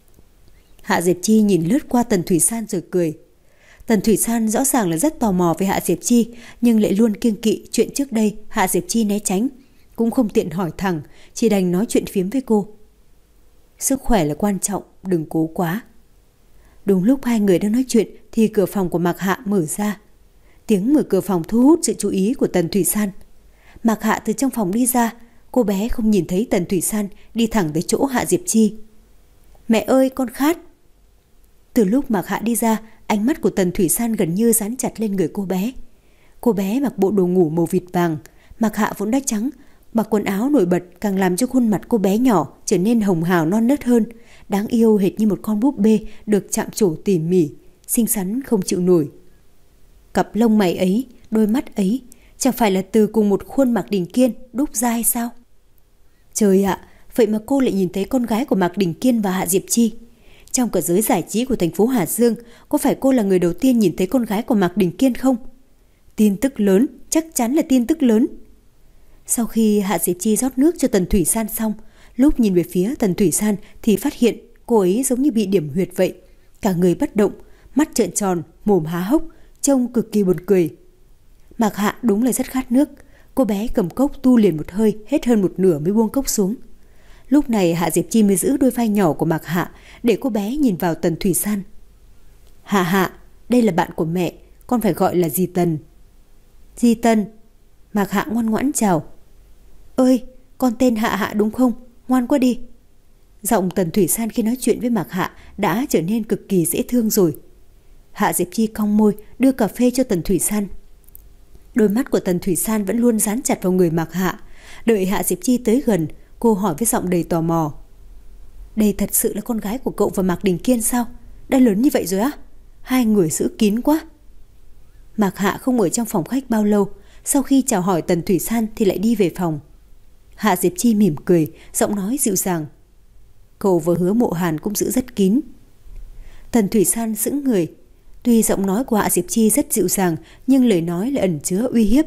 Hạ Diệp Chi nhìn lướt qua Tần Thủy San rồi cười. Tần Thủy San rõ ràng là rất tò mò về Hạ Diệp Chi, nhưng lại luôn kiêng kỵ chuyện trước đây Hạ Diệp Chi né tránh, cũng không tiện hỏi thẳng, chỉ đành nói chuyện phiếm với cô. Sức khỏe là quan trọng, đừng cố quá. Đúng lúc hai người đang nói chuyện thì cửa phòng của Mạc Hạ mở ra. Tiếng mở cửa phòng thu hút sự chú ý của Tần Thủy San. Mạc Hạ từ trong phòng đi ra, cô bé không nhìn thấy Tần Thủy San, đi thẳng tới chỗ Hạ Diệp Chi. Mẹ ơi, con khát. Từ lúc Mạc Hạ đi ra, ánh mắt của Tần Thủy San gần như dán chặt lên người cô bé. Cô bé mặc bộ đồ ngủ màu vịt vàng, Mạc Hạ vốn đã trắng, mặc quần áo nổi bật càng làm cho khuôn mặt cô bé nhỏ trở nên hồng hào non nớt hơn, đáng yêu hệt như một con búp bê được chạm trổ tỉ mỉ, xinh xắn không chịu nổi. Cặp lông mày ấy, đôi mắt ấy, chẳng phải là từ cùng một khuôn Mạc Đình Kiên đúc ra hay sao? Trời ạ, vậy mà cô lại nhìn thấy con gái của Mạc Đình Kiên và Hạ Diệp Chi. Trong cả giới giải trí của thành phố Hà Dương, có phải cô là người đầu tiên nhìn thấy con gái của Mạc Đình Kiên không? Tin tức lớn, chắc chắn là tin tức lớn. Sau khi Hạ Diệp Chi rót nước cho Tần Thủy San xong, lúc nhìn về phía Tần Thủy San thì phát hiện cô ấy giống như bị điểm huyệt vậy. Cả người bất động, mắt trợn tròn, mồm há hốc, trông cực kỳ buồn cười. Mạc Hạ đúng là rất khát nước. Cô bé cầm cốc tu liền một hơi, hết hơn một nửa mới buông cốc xuống. Lúc này Hạ Diệp Chi mới giữ đôi vai nhỏ của Mạc Hạ để cô bé nhìn vào Tần Thủy San. Hạ Hạ, đây là bạn của mẹ, con phải gọi là dì Tần. Dì Tần. Mạc Hạ ngoan ngoãn chào. Ơi, con tên Hạ Hạ đúng không? Ngoan quá đi. Giọng Tần Thủy San khi nói chuyện với Mạc Hạ đã trở nên cực kỳ dễ thương rồi. Hạ Diệp Chi cong môi đưa cà phê cho Tần Thủy San. Đôi mắt của Tần Thủy San vẫn luôn dán chặt vào người Mạc Hạ. Đợi Hạ Diệp Chi tới gần, cô hỏi với giọng đầy tò mò. Đây thật sự là con gái của cậu và Mạc Đình Kiên sao? Đã lớn như vậy rồi á? Hai người giữ kín quá. Mạc Hạ không ở trong phòng khách bao lâu. Sau khi chào hỏi Tần Thủy San thì lại đi về phòng. Hạ Diệp Chi mỉm cười, giọng nói dịu dàng. Cậu và Hứa Mộ Hàn cũng giữ rất kín. Tần Thủy San sững người. Tuy giọng nói của Hạ Diệp Chi rất dịu dàng, nhưng lời nói lại ẩn chứa uy hiếp.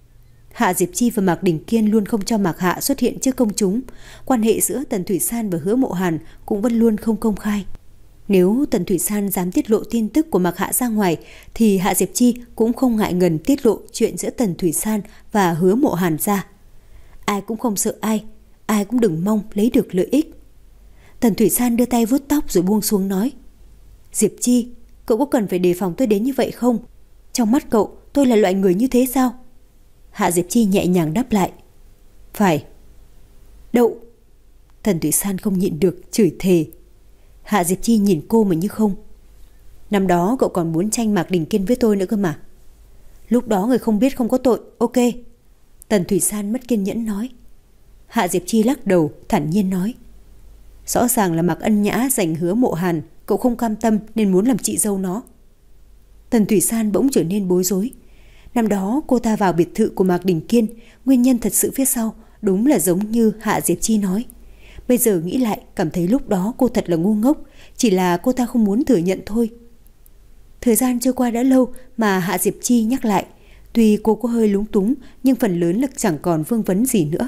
Hạ Diệp Chi và Mạc Đình Kiên luôn không cho Mạc Hạ xuất hiện trước công chúng. Quan hệ giữa Tần Thủy San và Hứa Mộ Hàn cũng vẫn luôn không công khai. Nếu Tần Thủy San dám tiết lộ tin tức của Mạc Hạ ra ngoài, thì Hạ Diệp Chi cũng không ngại ngần tiết lộ chuyện giữa Tần Thủy San và Hứa Mộ Hàn ra. Ai cũng không sợ ai, ai cũng đừng mong lấy được lợi ích. Tần Thủy San đưa tay vuốt tóc rồi buông xuống nói. Diệp Chi, cậu có cần phải đề phòng tôi đến như vậy không? Trong mắt cậu, tôi là loại người như thế sao? Hạ Diệp Chi nhẹ nhàng đáp lại. Phải. Đậu. Tần Thủy San không nhịn được chửi thề. Hạ Diệp Chi nhìn cô mà như không. Năm đó cậu còn muốn tranh Mạc Đình Kiên với tôi nữa cơ mà. Lúc đó người không biết không có tội, ok. Tần Thủy San mất kiên nhẫn nói. Hạ Diệp Chi lắc đầu, thản nhiên nói. Rõ ràng là Mạc Ân Nhã giành Hứa Mộ Hàn, cậu không cam tâm nên muốn làm chị dâu nó. Tần Thủy San bỗng trở nên bối rối. Năm đó cô ta vào biệt thự của Mạc Đình Kiên, nguyên nhân thật sự phía sau đúng là giống như Hạ Diệp Chi nói. Bây giờ nghĩ lại cảm thấy lúc đó cô thật là ngu ngốc, chỉ là cô ta không muốn thừa nhận thôi. Thời gian trôi qua đã lâu mà Hạ Diệp Chi nhắc lại, tuy cô có hơi lúng túng nhưng phần lớn là chẳng còn vương vấn gì nữa.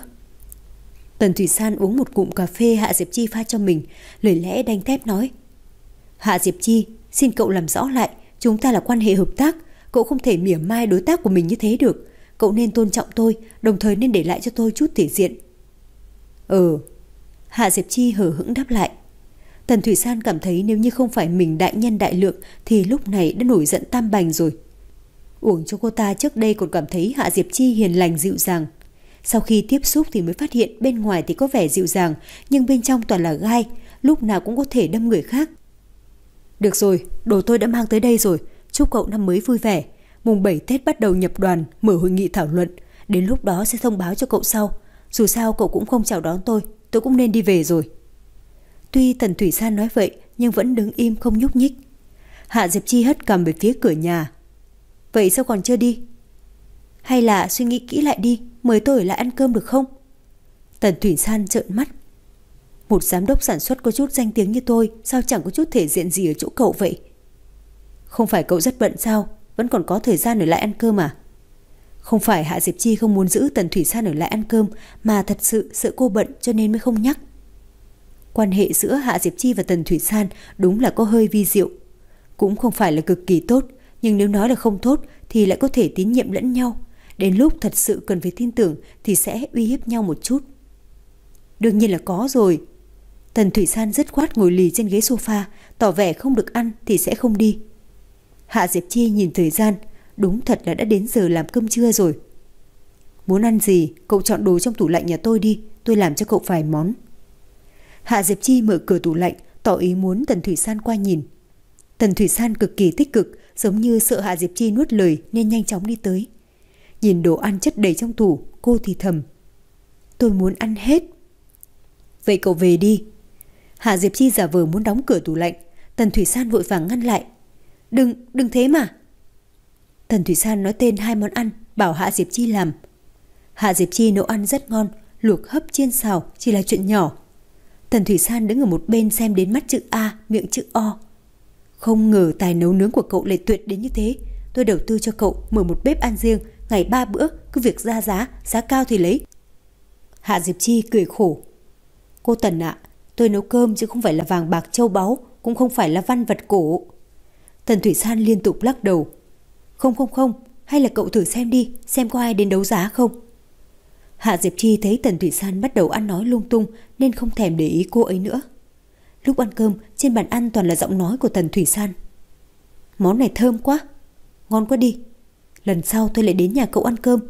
Tần Thủy San uống một cụm cà phê Hạ Diệp Chi pha cho mình, lời lẽ đanh thép nói: Hạ Diệp Chi, xin cậu làm rõ lại, chúng ta là quan hệ hợp tác, cậu không thể mỉa mai đối tác của mình như thế được. Cậu nên tôn trọng tôi, đồng thời nên để lại cho tôi chút thể diện. Ừ. Hạ Diệp Chi hờ hững đáp lại. Tần Thủy San cảm thấy nếu như không phải mình đại nhân đại lượng thì lúc này đã nổi giận tam bành rồi. Uổng cho cô ta trước đây còn cảm thấy Hạ Diệp Chi hiền lành dịu dàng. Sau khi tiếp xúc thì mới phát hiện bên ngoài thì có vẻ dịu dàng, nhưng bên trong toàn là gai, lúc nào cũng có thể đâm người khác. Được rồi, đồ tôi đã mang tới đây rồi, chúc cậu năm mới vui vẻ. Mùng bảy Tết bắt đầu nhập đoàn, mở hội nghị thảo luận, đến lúc đó sẽ thông báo cho cậu sau. Dù sao cậu cũng không chào đón tôi, tôi cũng nên đi về rồi. Tuy Tần Thủy San nói vậy nhưng vẫn đứng im không nhúc nhích. Hạ Diệp Chi hất cằm về phía cửa nhà. Vậy sao còn chưa đi? Hay là suy nghĩ kỹ lại đi, mời tôi ở lại ăn cơm được không? Tần Thủy San trợn mắt. Một giám đốc sản xuất có chút danh tiếng như tôi, sao chẳng có chút thể diện gì ở chỗ cậu vậy? Không phải cậu rất bận sao? Vẫn còn có thời gian ở lại ăn cơm à? Không phải Hạ Diệp Chi không muốn giữ Tần Thủy San ở lại ăn cơm, mà thật sự sợ cô bận cho nên mới không nhắc. Quan hệ giữa Hạ Diệp Chi và Tần Thủy San đúng là có hơi vi diệu. Cũng không phải là cực kỳ tốt, nhưng nếu nói là không tốt thì lại có thể tín nhiệm lẫn nhau. Đến lúc thật sự cần phải tin tưởng thì sẽ uy hiếp nhau một chút. Đương nhiên là có rồi. Tần Thủy San dứt khoát ngồi lì trên ghế sofa, tỏ vẻ không được ăn thì sẽ không đi. Hạ Diệp Chi nhìn thời gian, đúng thật là đã đến giờ làm cơm trưa rồi. Muốn ăn gì, cậu chọn đồ trong tủ lạnh nhà tôi đi, tôi làm cho cậu vài món. Hạ Diệp Chi mở cửa tủ lạnh, tỏ ý muốn Tần Thủy San qua nhìn. Tần Thủy San cực kỳ tích cực, giống như sợ Hạ Diệp Chi nuốt lời nên nhanh chóng đi tới. Nhìn đồ ăn chất đầy trong tủ, cô thì thầm: tôi muốn ăn hết. Vậy cậu về đi. Hạ Diệp Chi giả vờ muốn đóng cửa tủ lạnh. Tần Thủy San vội vàng ngăn lại. Đừng, đừng thế mà. Tần Thủy San nói tên hai món ăn, bảo Hạ Diệp Chi làm. Hạ Diệp Chi nấu ăn rất ngon, luộc hấp chiên xào chỉ là chuyện nhỏ. Tần Thủy San đứng ở một bên xem đến mắt chữ A, miệng chữ O. Không ngờ tài nấu nướng của cậu lại tuyệt đến như thế. Tôi đầu tư cho cậu mở một bếp ăn riêng, ngày ba bữa, cứ việc ra giá, giá cao thì lấy. Hạ Diệp Chi cười khổ. Cô Tần ạ, tôi nấu cơm chứ không phải là vàng bạc châu báu, cũng không phải là văn vật cổ. Tần Thủy San liên tục lắc đầu. Không không không, hay là cậu thử xem đi, xem có ai đến đấu giá không. Hạ Diệp Chi thấy Tần Thủy San bắt đầu ăn nói lung tung nên không thèm để ý cô ấy nữa. Lúc ăn cơm, trên bàn ăn toàn là giọng nói của Tần Thủy San. Món này thơm quá, ngon quá đi. Lần sau tôi lại đến nhà cậu ăn cơm.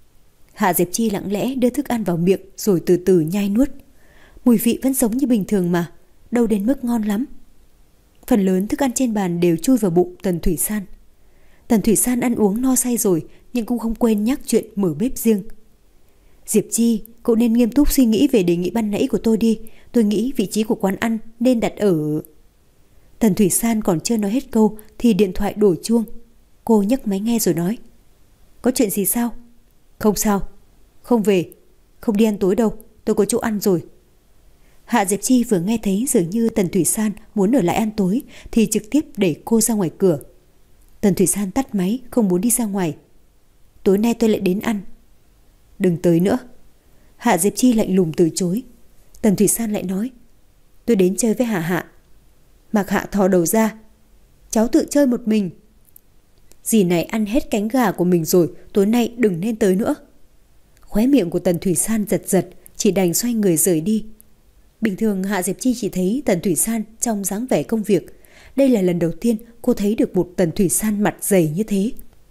Hạ Diệp Chi lặng lẽ đưa thức ăn vào miệng rồi từ từ nhai nuốt. Mùi vị vẫn giống như bình thường mà, đâu đến mức ngon lắm. Phần lớn thức ăn trên bàn đều chui vào bụng Tần Thủy San. Tần Thủy San ăn uống no say rồi nhưng cũng không quên nhắc chuyện mở bếp riêng. Diệp Chi, cậu nên nghiêm túc suy nghĩ về đề nghị ban nãy của tôi đi. Tôi nghĩ vị trí của quán ăn nên đặt ở... Tần Thủy San còn chưa nói hết câu thì điện thoại đổ chuông. Cô nhấc máy nghe rồi nói. Có chuyện gì sao? Không sao. Không về. Không đi ăn tối đâu. Tôi có chỗ ăn rồi. Hạ Diệp Chi vừa nghe thấy dường như Tần Thủy San muốn ở lại ăn tối thì trực tiếp đẩy cô ra ngoài cửa. Tần Thủy San tắt máy, không muốn đi ra ngoài. Tối nay tôi lại đến ăn. Đừng tới nữa. Hạ Diệp Chi lạnh lùng từ chối. Tần Thủy San lại nói. Tôi đến chơi với Hạ Hạ. Mạc Hạ thò đầu ra. Cháu tự chơi một mình. Dì này ăn hết cánh gà của mình rồi, tối nay đừng nên tới nữa. Khóe miệng của Tần Thủy San giật giật, chỉ đành xoay người rời đi. Bình thường Hạ Diệp Chi chỉ thấy Tần Thủy San trong dáng vẻ công việc. Đây là lần đầu tiên cô thấy được một Tần Thủy San mặt dày như thế.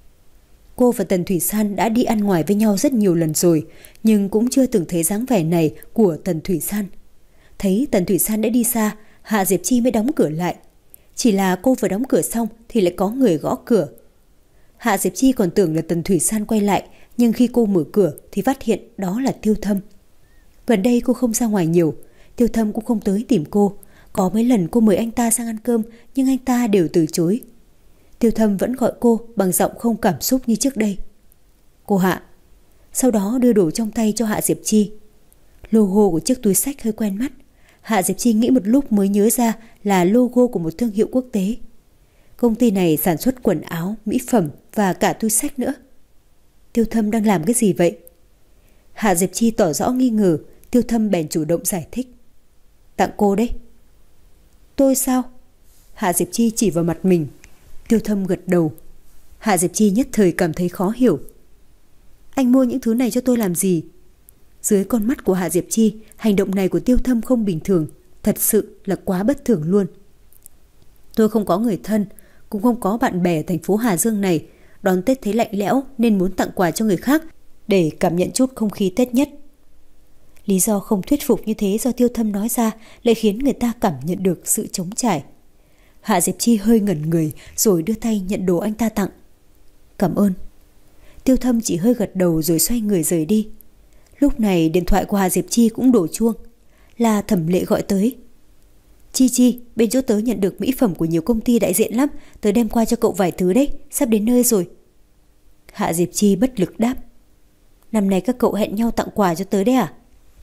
Cô và Tần Thủy San đã đi ăn ngoài với nhau rất nhiều lần rồi, nhưng cũng chưa từng thấy dáng vẻ này của Tần Thủy San. Thấy Tần Thủy San đã đi xa, Hạ Diệp Chi mới đóng cửa lại. Chỉ là cô vừa đóng cửa xong thì lại có người gõ cửa. Hạ Diệp Chi còn tưởng là Tần Thủy San quay lại, nhưng khi cô mở cửa thì phát hiện đó là Tiêu Thâm. Gần đây cô không ra ngoài nhiều, Tiêu Thâm cũng không tới tìm cô. Có mấy lần cô mời anh ta sang ăn cơm nhưng anh ta đều từ chối. Tiêu Thâm vẫn gọi cô bằng giọng không cảm xúc như trước đây. Cô Hạ. Sau đó đưa đồ trong tay cho Hạ Diệp Chi. Logo của chiếc túi xách hơi quen mắt. Hạ Diệp Chi nghĩ một lúc mới nhớ ra là logo của một thương hiệu quốc tế. Công ty này sản xuất quần áo, mỹ phẩm và cả túi xách nữa. Tiêu Thâm đang làm cái gì vậy? Hạ Diệp Chi tỏ rõ nghi ngờ. Tiêu Thâm bèn chủ động giải thích. Tặng cô đấy. Tôi sao? Hạ Diệp Chi chỉ vào mặt mình. Tiêu Thâm gật đầu. Hạ Diệp Chi nhất thời cảm thấy khó hiểu. Anh mua những thứ này cho tôi làm gì? Dưới con mắt của Hạ Diệp Chi, hành động này của Tiêu Thâm không bình thường, thật sự là quá bất thường luôn. Tôi không có người thân, cũng không có bạn bè ở thành phố Hà Dương này. Đón Tết thấy lạnh lẽo nên muốn tặng quà cho người khác để cảm nhận chút không khí Tết nhất. Lý do không thuyết phục như thế do Tiêu Thâm nói ra lại khiến người ta cảm nhận được sự trống trải. Hạ Diệp Chi hơi ngẩn người rồi đưa tay nhận đồ anh ta tặng. Cảm ơn. Tiêu Thâm chỉ hơi gật đầu rồi xoay người rời đi. Lúc này điện thoại của Hạ Diệp Chi cũng đổ chuông. Là Thẩm Lệ gọi tới. Chi Chi, bên chỗ tớ nhận được mỹ phẩm của nhiều công ty đại diện lắm. Tớ đem qua cho cậu vài thứ đấy, sắp đến nơi rồi. Hạ Diệp Chi bất lực đáp. Năm nay các cậu hẹn nhau tặng quà cho tớ đấy à?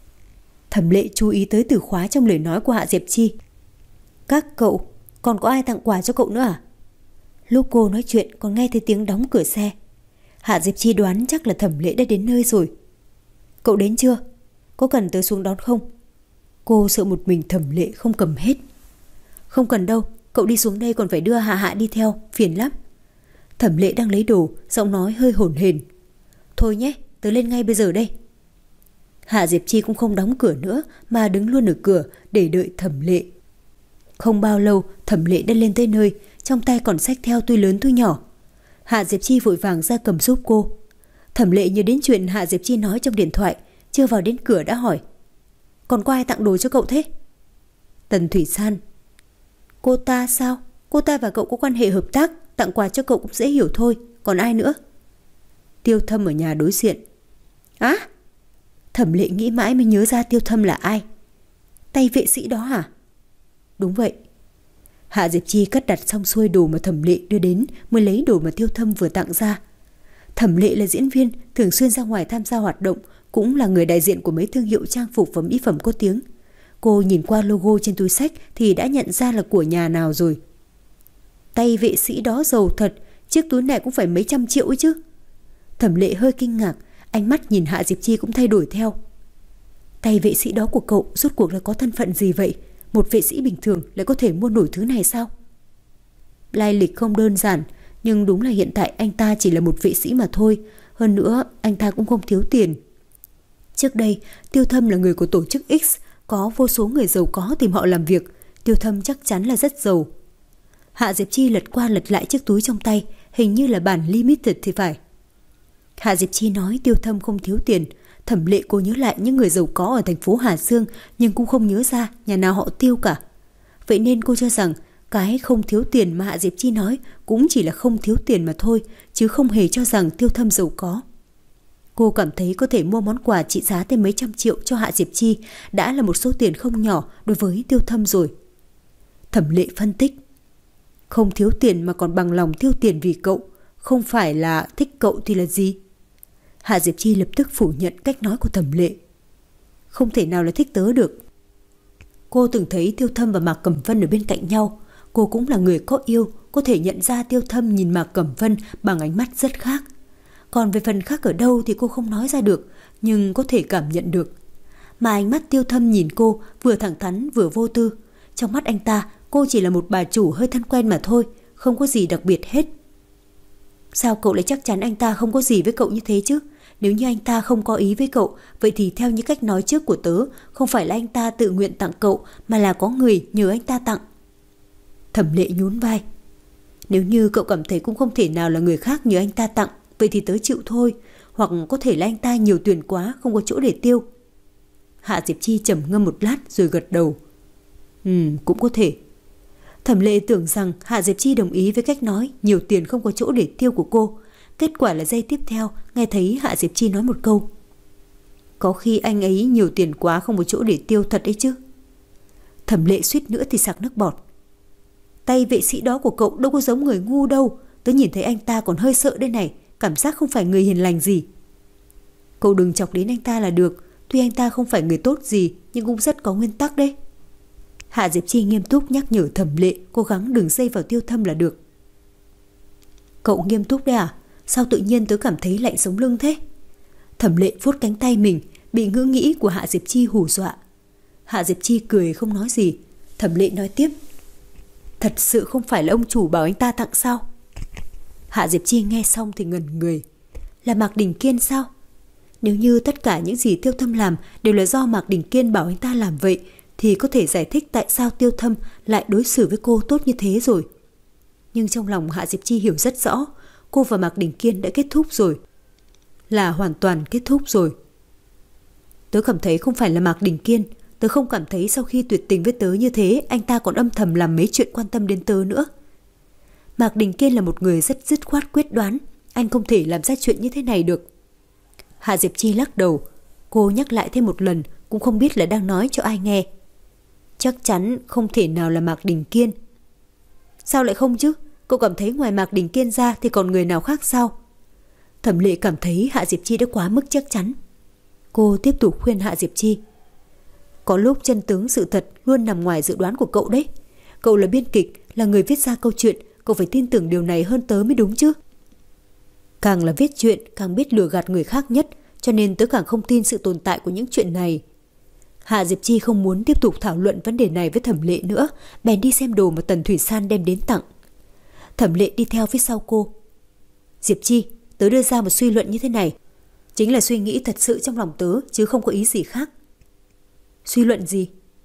Thẩm Lệ chú ý tới từ khóa trong lời nói của Hạ Diệp Chi. Các cậu, còn có ai tặng quà cho cậu nữa à? Lúc cô nói chuyện còn nghe thấy tiếng đóng cửa xe. Hạ Diệp Chi đoán chắc là Thẩm Lệ đã đến nơi rồi. Cậu đến chưa? Có cần tớ xuống đón không? Cô sợ một mình Thẩm Lệ không cầm hết. Không cần đâu, cậu đi xuống đây còn phải đưa Hạ Hạ đi theo, phiền lắm. Thẩm Lệ đang lấy đồ, giọng nói hơi hổn hển. Thôi nhé, tớ lên ngay bây giờ đây. Hạ Diệp Chi cũng không đóng cửa nữa mà đứng luôn ở cửa để đợi Thẩm Lệ. Không bao lâu Thẩm Lệ đã lên tới nơi, trong tay còn xách theo túi lớn túi nhỏ. Hạ Diệp Chi vội vàng ra cầm giúp cô. Thẩm Lệ nhớ đến chuyện Hạ Diệp Chi nói trong điện thoại, chưa vào đến cửa đã hỏi. Còn có ai tặng đồ cho cậu thế? Tần Thủy San. Cô ta sao? Cô ta và cậu có quan hệ hợp tác, tặng quà cho cậu cũng dễ hiểu thôi, còn ai nữa? Tiêu Thâm ở nhà đối diện. Á? À? Thẩm Lệ nghĩ mãi mới nhớ ra Tiêu Thâm là ai. Tay vệ sĩ đó hả? Đúng vậy. Hạ Diệp Chi cất đặt xong xuôi đồ mà Thẩm Lệ đưa đến mới lấy đồ mà Tiêu Thâm vừa tặng ra. Thẩm Lệ là diễn viên, thường xuyên ra ngoài tham gia hoạt động, cũng là người đại diện của mấy thương hiệu trang phục và mỹ phẩm có tiếng. Cô nhìn qua logo trên túi xách thì đã nhận ra là của nhà nào rồi. Tay vệ sĩ đó giàu thật, chiếc túi này cũng phải mấy trăm triệu ấy chứ. Thẩm Lệ hơi kinh ngạc, ánh mắt nhìn Hạ Diệp Chi cũng thay đổi theo. Tay vệ sĩ đó của cậu rốt cuộc là có thân phận gì vậy? Một vệ sĩ bình thường lại có thể mua nổi thứ này sao? Lai lịch không đơn giản, nhưng đúng là hiện tại anh ta chỉ là một vệ sĩ mà thôi. Hơn nữa anh ta cũng không thiếu tiền. Trước đây Tiêu Thâm là người của tổ chức X, có vô số người giàu có tìm họ làm việc. Tiêu Thâm chắc chắn là rất giàu. Hạ Diệp Chi lật qua lật lại chiếc túi trong tay, hình như là bản limited thì phải. Hạ Diệp Chi nói Tiêu Thâm không thiếu tiền. Thẩm Lệ cô nhớ lại những người giàu có ở thành phố Hà Dương, nhưng cũng không nhớ ra nhà nào họ Tiêu cả. Vậy nên cô cho rằng cái không thiếu tiền mà Hạ Diệp Chi nói cũng chỉ là không thiếu tiền mà thôi, chứ không hề cho rằng Tiêu Thâm giàu có. Cô cảm thấy có thể mua món quà trị giá tới mấy trăm triệu cho Hạ Diệp Chi đã là một số tiền không nhỏ đối với Tiêu Thâm rồi. Thẩm Lệ phân tích. Không thiếu tiền mà còn bằng lòng tiêu tiền vì cậu, không phải là thích cậu thì là gì? Hạ Diệp Chi lập tức phủ nhận cách nói của Thẩm Lệ. Không thể nào là thích tớ được. Cô từng thấy Tiêu Thâm và Mạc Cẩm Vân ở bên cạnh nhau. Cô cũng là người có yêu, có thể nhận ra Tiêu Thâm nhìn Mạc Cẩm Vân bằng ánh mắt rất khác. Còn về phần khác ở đâu thì cô không nói ra được, nhưng có thể cảm nhận được. Mà ánh mắt Tiêu Thâm nhìn cô vừa thẳng thắn vừa vô tư. Trong mắt anh ta, cô chỉ là một bà chủ hơi thân quen mà thôi, không có gì đặc biệt hết. Sao cậu lại chắc chắn anh ta không có gì với cậu như thế chứ? Nếu như anh ta không có ý với cậu, vậy thì theo như cách nói trước của tớ, không phải là anh ta tự nguyện tặng cậu, mà là có người nhờ anh ta tặng. Thẩm Lệ nhún vai. Nếu như cậu cảm thấy cũng không thể nào là người khác nhờ anh ta tặng, vậy thì tớ chịu thôi. Hoặc có thể là anh ta nhiều tiền quá, không có chỗ để tiêu. Hạ Diệp Chi trầm ngâm một lát rồi gật đầu. Ừ, cũng có thể. Thẩm Lệ tưởng rằng Hạ Diệp Chi đồng ý với cách nói nhiều tiền không có chỗ để tiêu của cô. Kết quả là giây tiếp theo nghe thấy Hạ Diệp Chi nói một câu. Có khi anh ấy nhiều tiền quá không có chỗ để tiêu thật đấy chứ. Thẩm Lệ suýt nữa thì sặc nước bọt. Tay vệ sĩ đó của cậu đâu có giống người ngu đâu. Tớ nhìn thấy anh ta còn hơi sợ đây này. cảm giác không phải người hiền lành gì. Cậu đừng chọc đến anh ta là được, tuy anh ta không phải người tốt gì nhưng cũng rất có nguyên tắc đấy. Hạ Diệp Chi nghiêm túc nhắc nhở Thẩm Lệ cố gắng đừng dây vào Tiêu Thâm là được. Cậu nghiêm túc đấy à? Sao tự nhiên tớ cảm thấy lạnh sống lưng thế? Thẩm Lệ vuốt cánh tay mình, bị ngữ nghĩ của Hạ Diệp Chi hù dọa. Hạ Diệp Chi cười không nói gì. Thẩm Lệ nói tiếp: Thật sự không phải là ông chủ bảo anh ta tặng sao? Hạ Diệp Chi nghe xong thì ngẩn người. Là Mạc Đình Kiên sao? Nếu như tất cả những gì Tiêu Thâm làm đều là do Mạc Đình Kiên bảo anh ta làm vậy, thì có thể giải thích tại sao Tiêu Thâm lại đối xử với cô tốt như thế rồi. Nhưng trong lòng Hạ Diệp Chi hiểu rất rõ, cô và Mạc Đình Kiên đã kết thúc rồi. Là hoàn toàn kết thúc rồi. Tớ cảm thấy không phải là Mạc Đình Kiên. Tớ không cảm thấy sau khi tuyệt tình với tớ như thế, anh ta còn âm thầm làm mấy chuyện quan tâm đến tớ nữa. Mạc Đình Kiên là một người rất dứt khoát quyết đoán. Anh không thể làm ra chuyện như thế này được. Hạ Diệp Chi lắc đầu. Cô nhắc lại thêm một lần, cũng không biết là đang nói cho ai nghe. Chắc chắn không thể nào là Mạc Đình Kiên. Sao lại không chứ? Cậu cảm thấy ngoài Mạc Đình Kiên ra thì còn người nào khác sao? Thẩm Lệ cảm thấy Hạ Diệp Chi đã quá mức chắc chắn. Cô tiếp tục khuyên Hạ Diệp Chi. Có lúc chân tướng sự thật luôn nằm ngoài dự đoán của cậu đấy. Cậu là biên kịch, là người viết ra câu chuyện, cậu phải tin tưởng điều này hơn tớ mới đúng chứ. Càng là viết chuyện càng biết lừa gạt người khác nhất, cho nên tớ càng không tin sự tồn tại của những chuyện này. Hạ Diệp Chi không muốn tiếp tục thảo luận vấn đề này với Thẩm Lệ nữa, bèn đi xem đồ mà Tần Thủy San đem đến tặng. Thẩm Lệ đi theo phía sau cô. Diệp Chi, tớ đưa ra một suy luận như thế này. Chính là suy nghĩ thật sự trong lòng tớ, chứ không có ý gì khác. Suy luận gì?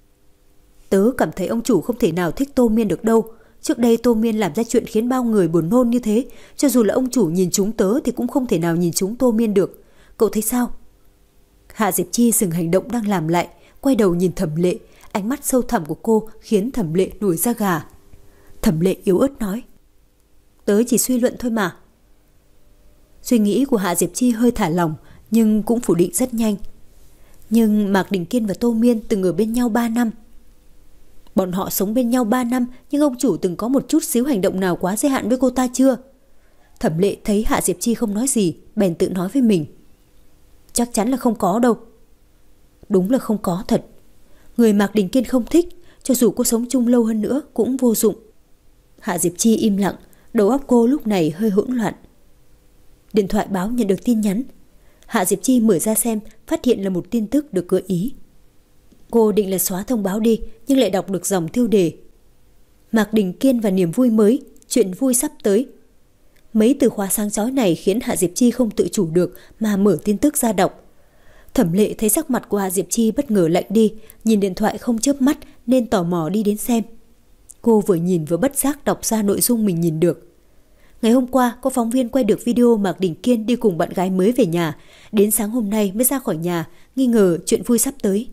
Tớ cảm thấy ông chủ không thể nào thích Tô Miên được đâu. Trước đây Tô Miên làm ra chuyện khiến bao người buồn nôn như thế, cho dù là ông chủ nhìn trúng tớ thì cũng không thể nào nhìn trúng Tô Miên được. Cậu thấy sao? Hạ Diệp Chi dừng hành động đang làm lại, quay đầu nhìn Thẩm Lệ. Ánh mắt sâu thẳm của cô khiến Thẩm Lệ nổi da gà. Thẩm Lệ yếu ớt nói: Tớ chỉ suy luận thôi mà. Suy nghĩ của Hạ Diệp Chi hơi thả lỏng, nhưng cũng phủ định rất nhanh. Nhưng Mạc Đình Kiên và Tô Miên từng ở bên nhau ba năm. Bọn họ sống bên nhau ba năm, nhưng ông chủ từng có một chút xíu hành động nào quá giới hạn với cô ta chưa? Thẩm Lệ thấy Hạ Diệp Chi không nói gì, bèn tự nói với mình: Chắc chắn là không có đâu. Đúng là không có thật. Người Mạc Đình Kiên không thích, cho dù cô sống chung lâu hơn nữa cũng vô dụng. Hạ Diệp Chi im lặng, đầu óc cô lúc này hơi hỗn loạn. Điện thoại báo nhận được tin nhắn. Hạ Diệp Chi mở ra xem, phát hiện là một tin tức được gợi ý. Cô định là xóa thông báo đi, nhưng lại đọc được dòng tiêu đề: Mạc Đình Kiên và niềm vui mới, chuyện vui sắp tới. Mấy từ khóa sáng chói này khiến Hạ Diệp Chi không tự chủ được mà mở tin tức ra đọc. Thẩm Lệ thấy sắc mặt của Hạ Diệp Chi bất ngờ lạnh đi, nhìn điện thoại không chớp mắt nên tò mò đi đến xem. Cô vừa nhìn vừa bất giác đọc ra nội dung mình nhìn được. Ngày hôm qua có phóng viên quay được video Mạc Đình Kiên đi cùng bạn gái mới về nhà, đến sáng hôm nay mới ra khỏi nhà, nghi ngờ chuyện vui sắp tới.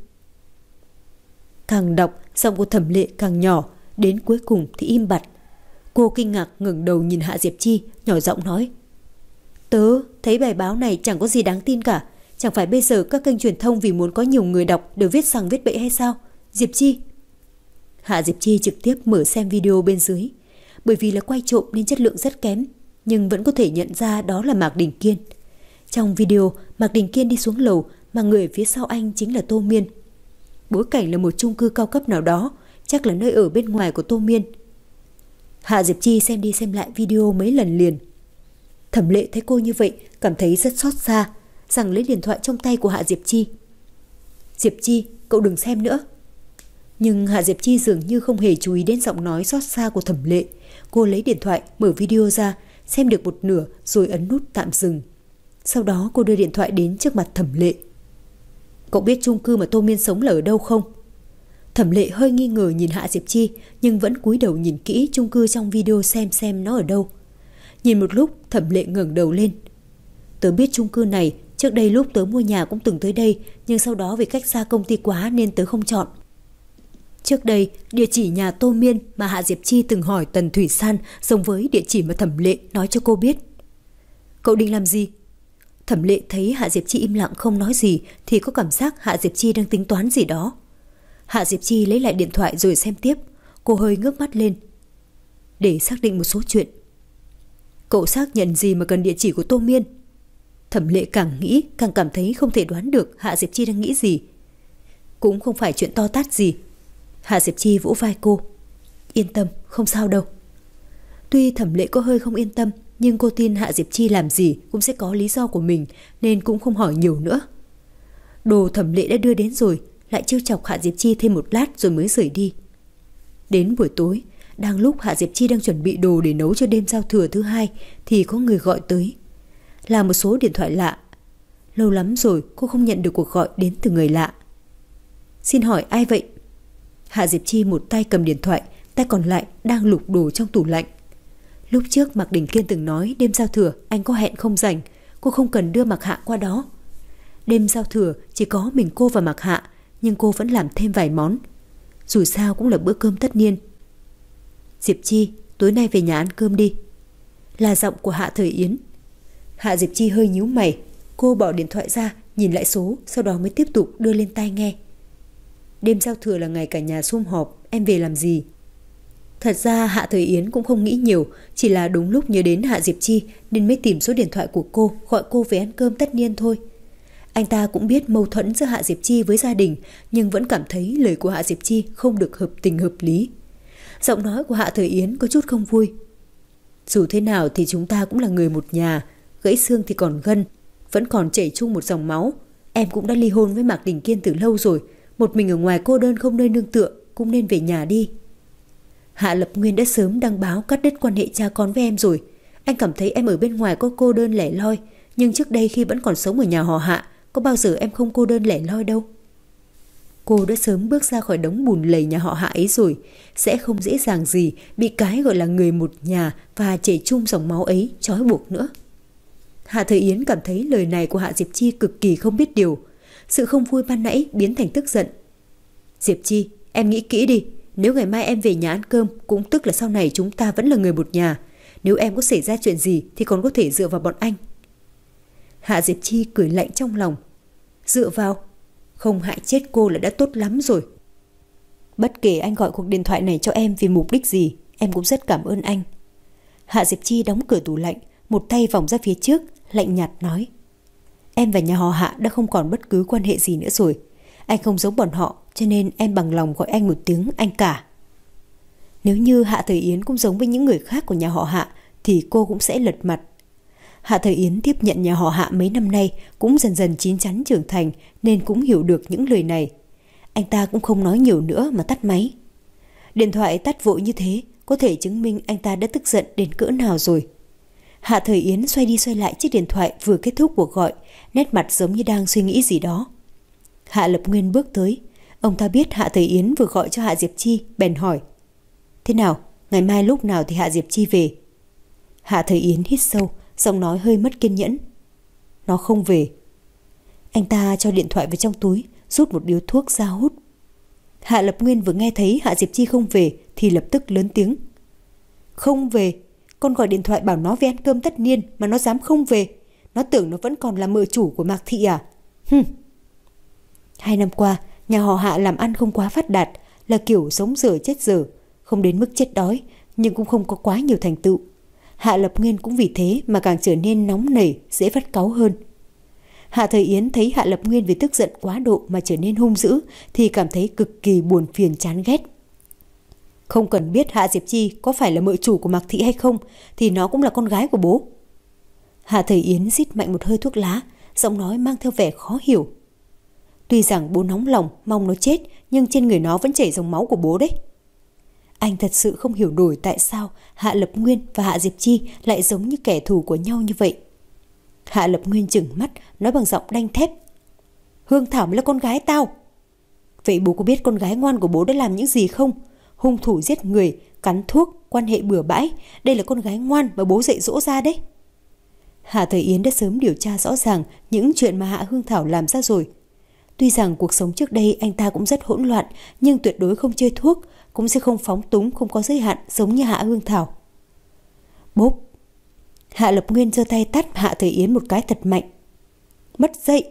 Càng đọc, giọng của Thẩm Lệ càng nhỏ, đến cuối cùng thì im bặt. Cô kinh ngạc ngẩng đầu nhìn Hạ Diệp Chi, nhỏ giọng nói: Tớ thấy bài báo này chẳng có gì đáng tin cả. Chẳng phải bây giờ các kênh truyền thông vì muốn có nhiều người đọc đều viết rằng viết bậy hay sao? Diệp Chi. Hạ Diệp Chi trực tiếp mở xem video bên dưới. Bởi vì là quay trộm nên chất lượng rất kém, nhưng vẫn có thể nhận ra đó là Mạc Đình Kiên. Trong video, Mạc Đình Kiên đi xuống lầu, mà người phía sau anh chính là Tô Miên. Bối cảnh là một chung cư cao cấp nào đó, chắc là nơi ở bên ngoài của Tô Miên. Hạ Diệp Chi xem đi xem lại video mấy lần liền. Thẩm Lệ thấy cô như vậy, cảm thấy rất xót xa, rằng lấy điện thoại trong tay của Hạ Diệp Chi. Diệp Chi, cậu đừng xem nữa. Nhưng Hạ Diệp Chi dường như không hề chú ý đến giọng nói xót xa của Thẩm Lệ. Cô lấy điện thoại, mở video ra, xem được một nửa rồi ấn nút tạm dừng. Sau đó cô đưa điện thoại đến trước mặt Thẩm Lệ. Cậu biết chung cư mà Tô Miên sống là ở đâu không? Thẩm Lệ hơi nghi ngờ nhìn Hạ Diệp Chi, nhưng vẫn cúi đầu nhìn kỹ chung cư trong video xem xem nó ở đâu. Nhìn một lúc, Thẩm Lệ ngẩng đầu lên. Tớ biết chung cư này, trước đây lúc tớ mua nhà cũng từng tới đây, nhưng sau đó vì cách xa công ty quá nên tớ không chọn. Trước đây, địa chỉ nhà Tô Miên mà Hạ Diệp Chi từng hỏi Tần Thủy San giống với địa chỉ mà Thẩm Lệ nói cho cô biết. Cậu định làm gì? Thẩm Lệ thấy Hạ Diệp Chi im lặng không nói gì thì có cảm giác Hạ Diệp Chi đang tính toán gì đó. Hạ Diệp Chi lấy lại điện thoại rồi xem tiếp. Cô hơi ngước mắt lên. Để xác định một số chuyện. Cậu xác nhận gì mà cần địa chỉ của Tô Miên? Thẩm Lệ càng nghĩ càng cảm thấy không thể đoán được Hạ Diệp Chi đang nghĩ gì. Cũng không phải chuyện to tát gì. Hạ Diệp Chi vỗ vai cô. Yên tâm, không sao đâu. Tuy Thẩm Lệ có hơi không yên tâm, nhưng cô tin Hạ Diệp Chi làm gì cũng sẽ có lý do của mình, nên cũng không hỏi nhiều nữa. Đồ Thẩm Lệ đã đưa đến rồi, lại trêu chọc Hạ Diệp Chi thêm một lát rồi mới rời đi. Đến buổi tối, đang lúc Hạ Diệp Chi đang chuẩn bị đồ để nấu cho đêm giao thừa thứ hai, thì có người gọi tới. Là một số điện thoại lạ. Lâu lắm rồi cô không nhận được cuộc gọi đến từ người lạ. Xin hỏi ai vậy? Hạ Diệp Chi một tay cầm điện thoại, tay còn lại đang lục đồ trong tủ lạnh. Lúc trước Mạc Đình Kiên từng nói đêm giao thừa anh có hẹn không rảnh, cô không cần đưa Mạc Hạ qua đó. Đêm giao thừa chỉ có mình cô và Mạc Hạ, nhưng cô vẫn làm thêm vài món. Dù sao cũng là bữa cơm tất niên. Diệp Chi, tối nay về nhà ăn cơm đi. Là giọng của Hạ Thời Yến. Hạ Diệp Chi hơi nhíu mày. Cô bỏ điện thoại ra, nhìn lại số, sau đó mới tiếp tục đưa lên tai nghe. Đêm giao thừa là ngày cả nhà sum họp, em về làm gì? Thật ra Hạ Thời Yến cũng không nghĩ nhiều, chỉ là đúng lúc nhớ đến Hạ Diệp Chi nên mới tìm số điện thoại của cô, gọi cô về ăn cơm tất niên thôi. Anh ta cũng biết mâu thuẫn giữa Hạ Diệp Chi với gia đình, nhưng vẫn cảm thấy lời của Hạ Diệp Chi không được hợp tình hợp lý. Giọng nói của Hạ Thời Yến có chút không vui. Dù thế nào thì chúng ta cũng là người một nhà, gãy xương thì còn gân, vẫn còn chảy chung một dòng máu. Em cũng đã ly hôn với Mạc Đình Kiên từ lâu rồi, một mình ở ngoài cô đơn không nơi nương tựa, cũng nên về nhà đi. Hạ Lập Nguyên đã sớm đăng báo cắt đứt quan hệ cha con với em rồi. Anh cảm thấy em ở bên ngoài có cô đơn lẻ loi, nhưng trước đây khi vẫn còn sống ở nhà họ Hạ, có bao giờ em không cô đơn lẻ loi đâu. Cô đã sớm bước ra khỏi đống bùn lầy nhà họ Hạ ấy rồi, sẽ không dễ dàng gì bị cái gọi là người một nhà và chảy chung dòng máu ấy trói buộc nữa. Hạ Thời Yến cảm thấy lời này của Hạ Diệp Chi cực kỳ không biết điều. Sự không vui ban nãy biến thành tức giận. Diệp Chi, em nghĩ kỹ đi. Nếu ngày mai em về nhà ăn cơm, cũng tức là sau này chúng ta vẫn là người một nhà. Nếu em có xảy ra chuyện gì thì còn có thể dựa vào bọn anh. Hạ Diệp Chi cười lạnh trong lòng. Dựa vào? Không hại chết cô là đã tốt lắm rồi. Bất kể anh gọi cuộc điện thoại này cho em vì mục đích gì, em cũng rất cảm ơn anh. Hạ Diệp Chi đóng cửa tủ lạnh, một tay vòng ra phía trước, lạnh nhạt nói. Em và nhà họ Hạ đã không còn bất cứ quan hệ gì nữa rồi. Anh không giống bọn họ, cho nên em bằng lòng gọi anh một tiếng anh cả. Nếu như Hạ Thời Yến cũng giống với những người khác của nhà họ Hạ, thì cô cũng sẽ lật mặt. Hạ Thời Yến tiếp nhận nhà họ Hạ mấy năm nay, cũng dần dần chín chắn trưởng thành, nên cũng hiểu được những lời này. Anh ta cũng không nói nhiều nữa mà tắt máy. Điện thoại tắt vội như thế, có thể chứng minh anh ta đã tức giận đến cỡ nào rồi. Hạ Thời Yến xoay đi xoay lại chiếc điện thoại vừa kết thúc cuộc gọi, nét mặt giống như đang suy nghĩ gì đó. Hạ Lập Nguyên bước tới. Ông ta biết Hạ Thời Yến vừa gọi cho Hạ Diệp Chi, bèn hỏi. Thế nào, ngày mai lúc nào thì Hạ Diệp Chi về? Hạ Thời Yến hít sâu, giọng nói hơi mất kiên nhẫn. Nó không về. Anh ta cho điện thoại vào trong túi, rút một điếu thuốc ra hút. Hạ Lập Nguyên vừa nghe thấy Hạ Diệp Chi không về thì lập tức lớn tiếng. Không về? Con gọi điện thoại bảo nó về ăn cơm tất niên mà nó dám không về. Nó tưởng nó vẫn còn là mợ chủ của Mạc Thị à? Hừm. Hai năm qua, nhà họ Hạ làm ăn không quá phát đạt, là kiểu sống dở chết dở, không đến mức chết đói, nhưng cũng không có quá nhiều thành tựu. Hạ Lập Nguyên cũng vì thế mà càng trở nên nóng nảy, dễ phát cáu hơn. Hạ Thời Yến thấy Hạ Lập Nguyên vì tức giận quá độ mà trở nên hung dữ thì cảm thấy cực kỳ buồn phiền chán ghét. Không cần biết Hạ Diệp Chi có phải là mợ chủ của Mạc Thị hay không, thì nó cũng là con gái của bố. Hạ Thời Yến rít mạnh một hơi thuốc lá, giọng nói mang theo vẻ khó hiểu. Tuy rằng bố nóng lòng mong nó chết, nhưng trên người nó vẫn chảy dòng máu của bố đấy. Anh thật sự không hiểu nổi tại sao Hạ Lập Nguyên và Hạ Diệp Chi lại giống như kẻ thù của nhau như vậy. Hạ Lập Nguyên trừng mắt, nói bằng giọng đanh thép. Hương Thảo mới là con gái tao. Vậy bố có biết con gái ngoan của bố đã làm những gì không? Hung thủ giết người, cắn thuốc, quan hệ bừa bãi. Đây là con gái ngoan mà bố dạy dỗ ra đấy. Hạ Thời Yến đã sớm điều tra rõ ràng những chuyện mà Hạ Hương Thảo làm ra rồi. Tuy rằng cuộc sống trước đây anh ta cũng rất hỗn loạn, nhưng tuyệt đối không chơi thuốc, cũng sẽ không phóng túng, không có giới hạn giống như Hạ Hương Thảo. Bốp! Hạ Lập Nguyên giơ tay tát Hạ Thời Yến một cái thật mạnh. Mất dậy!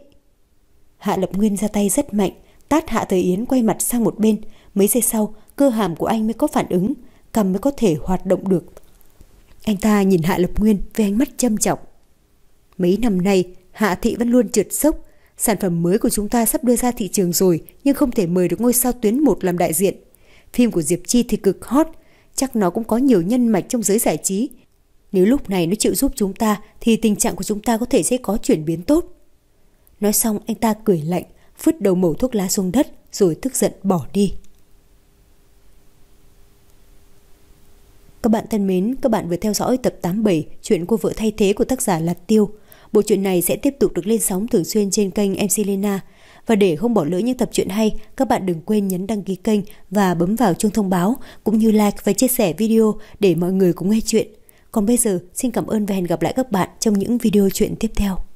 Hạ Lập Nguyên ra tay rất mạnh, tát Hạ Thời Yến quay mặt sang một bên. Mấy giây sau, cơ hàm của anh mới có phản ứng, cằm mới có thể hoạt động được. Anh ta nhìn Hạ Lập Nguyên với ánh mắt châm trọng. Mấy năm nay, Hạ thị vẫn luôn trượt dốc. Sản phẩm mới của chúng ta sắp đưa ra thị trường rồi, nhưng không thể mời được ngôi sao tuyến một làm đại diện. Phim của Diệp Chi thì cực hot, chắc nó cũng có nhiều nhân mạch trong giới giải trí. Nếu lúc này nó chịu giúp chúng ta thì tình trạng của chúng ta có thể sẽ có chuyển biến tốt. Nói xong anh ta cười lạnh, vứt đầu mẩu thuốc lá xuống đất rồi tức giận bỏ đi. Các bạn thân mến, các bạn vừa theo dõi tập tám mươi bảy Chuyện Cô Vợ Thay Thế của tác giả Lạt Tiêu. Bộ truyện này sẽ tiếp tục được lên sóng thường xuyên trên kênh em xê Lena. Và để không bỏ lỡ những tập truyện hay, các bạn đừng quên nhấn đăng ký kênh và bấm vào chuông thông báo, cũng như like và chia sẻ video để mọi người cùng nghe chuyện. Còn bây giờ, xin cảm ơn và hẹn gặp lại các bạn trong những video chuyện tiếp theo.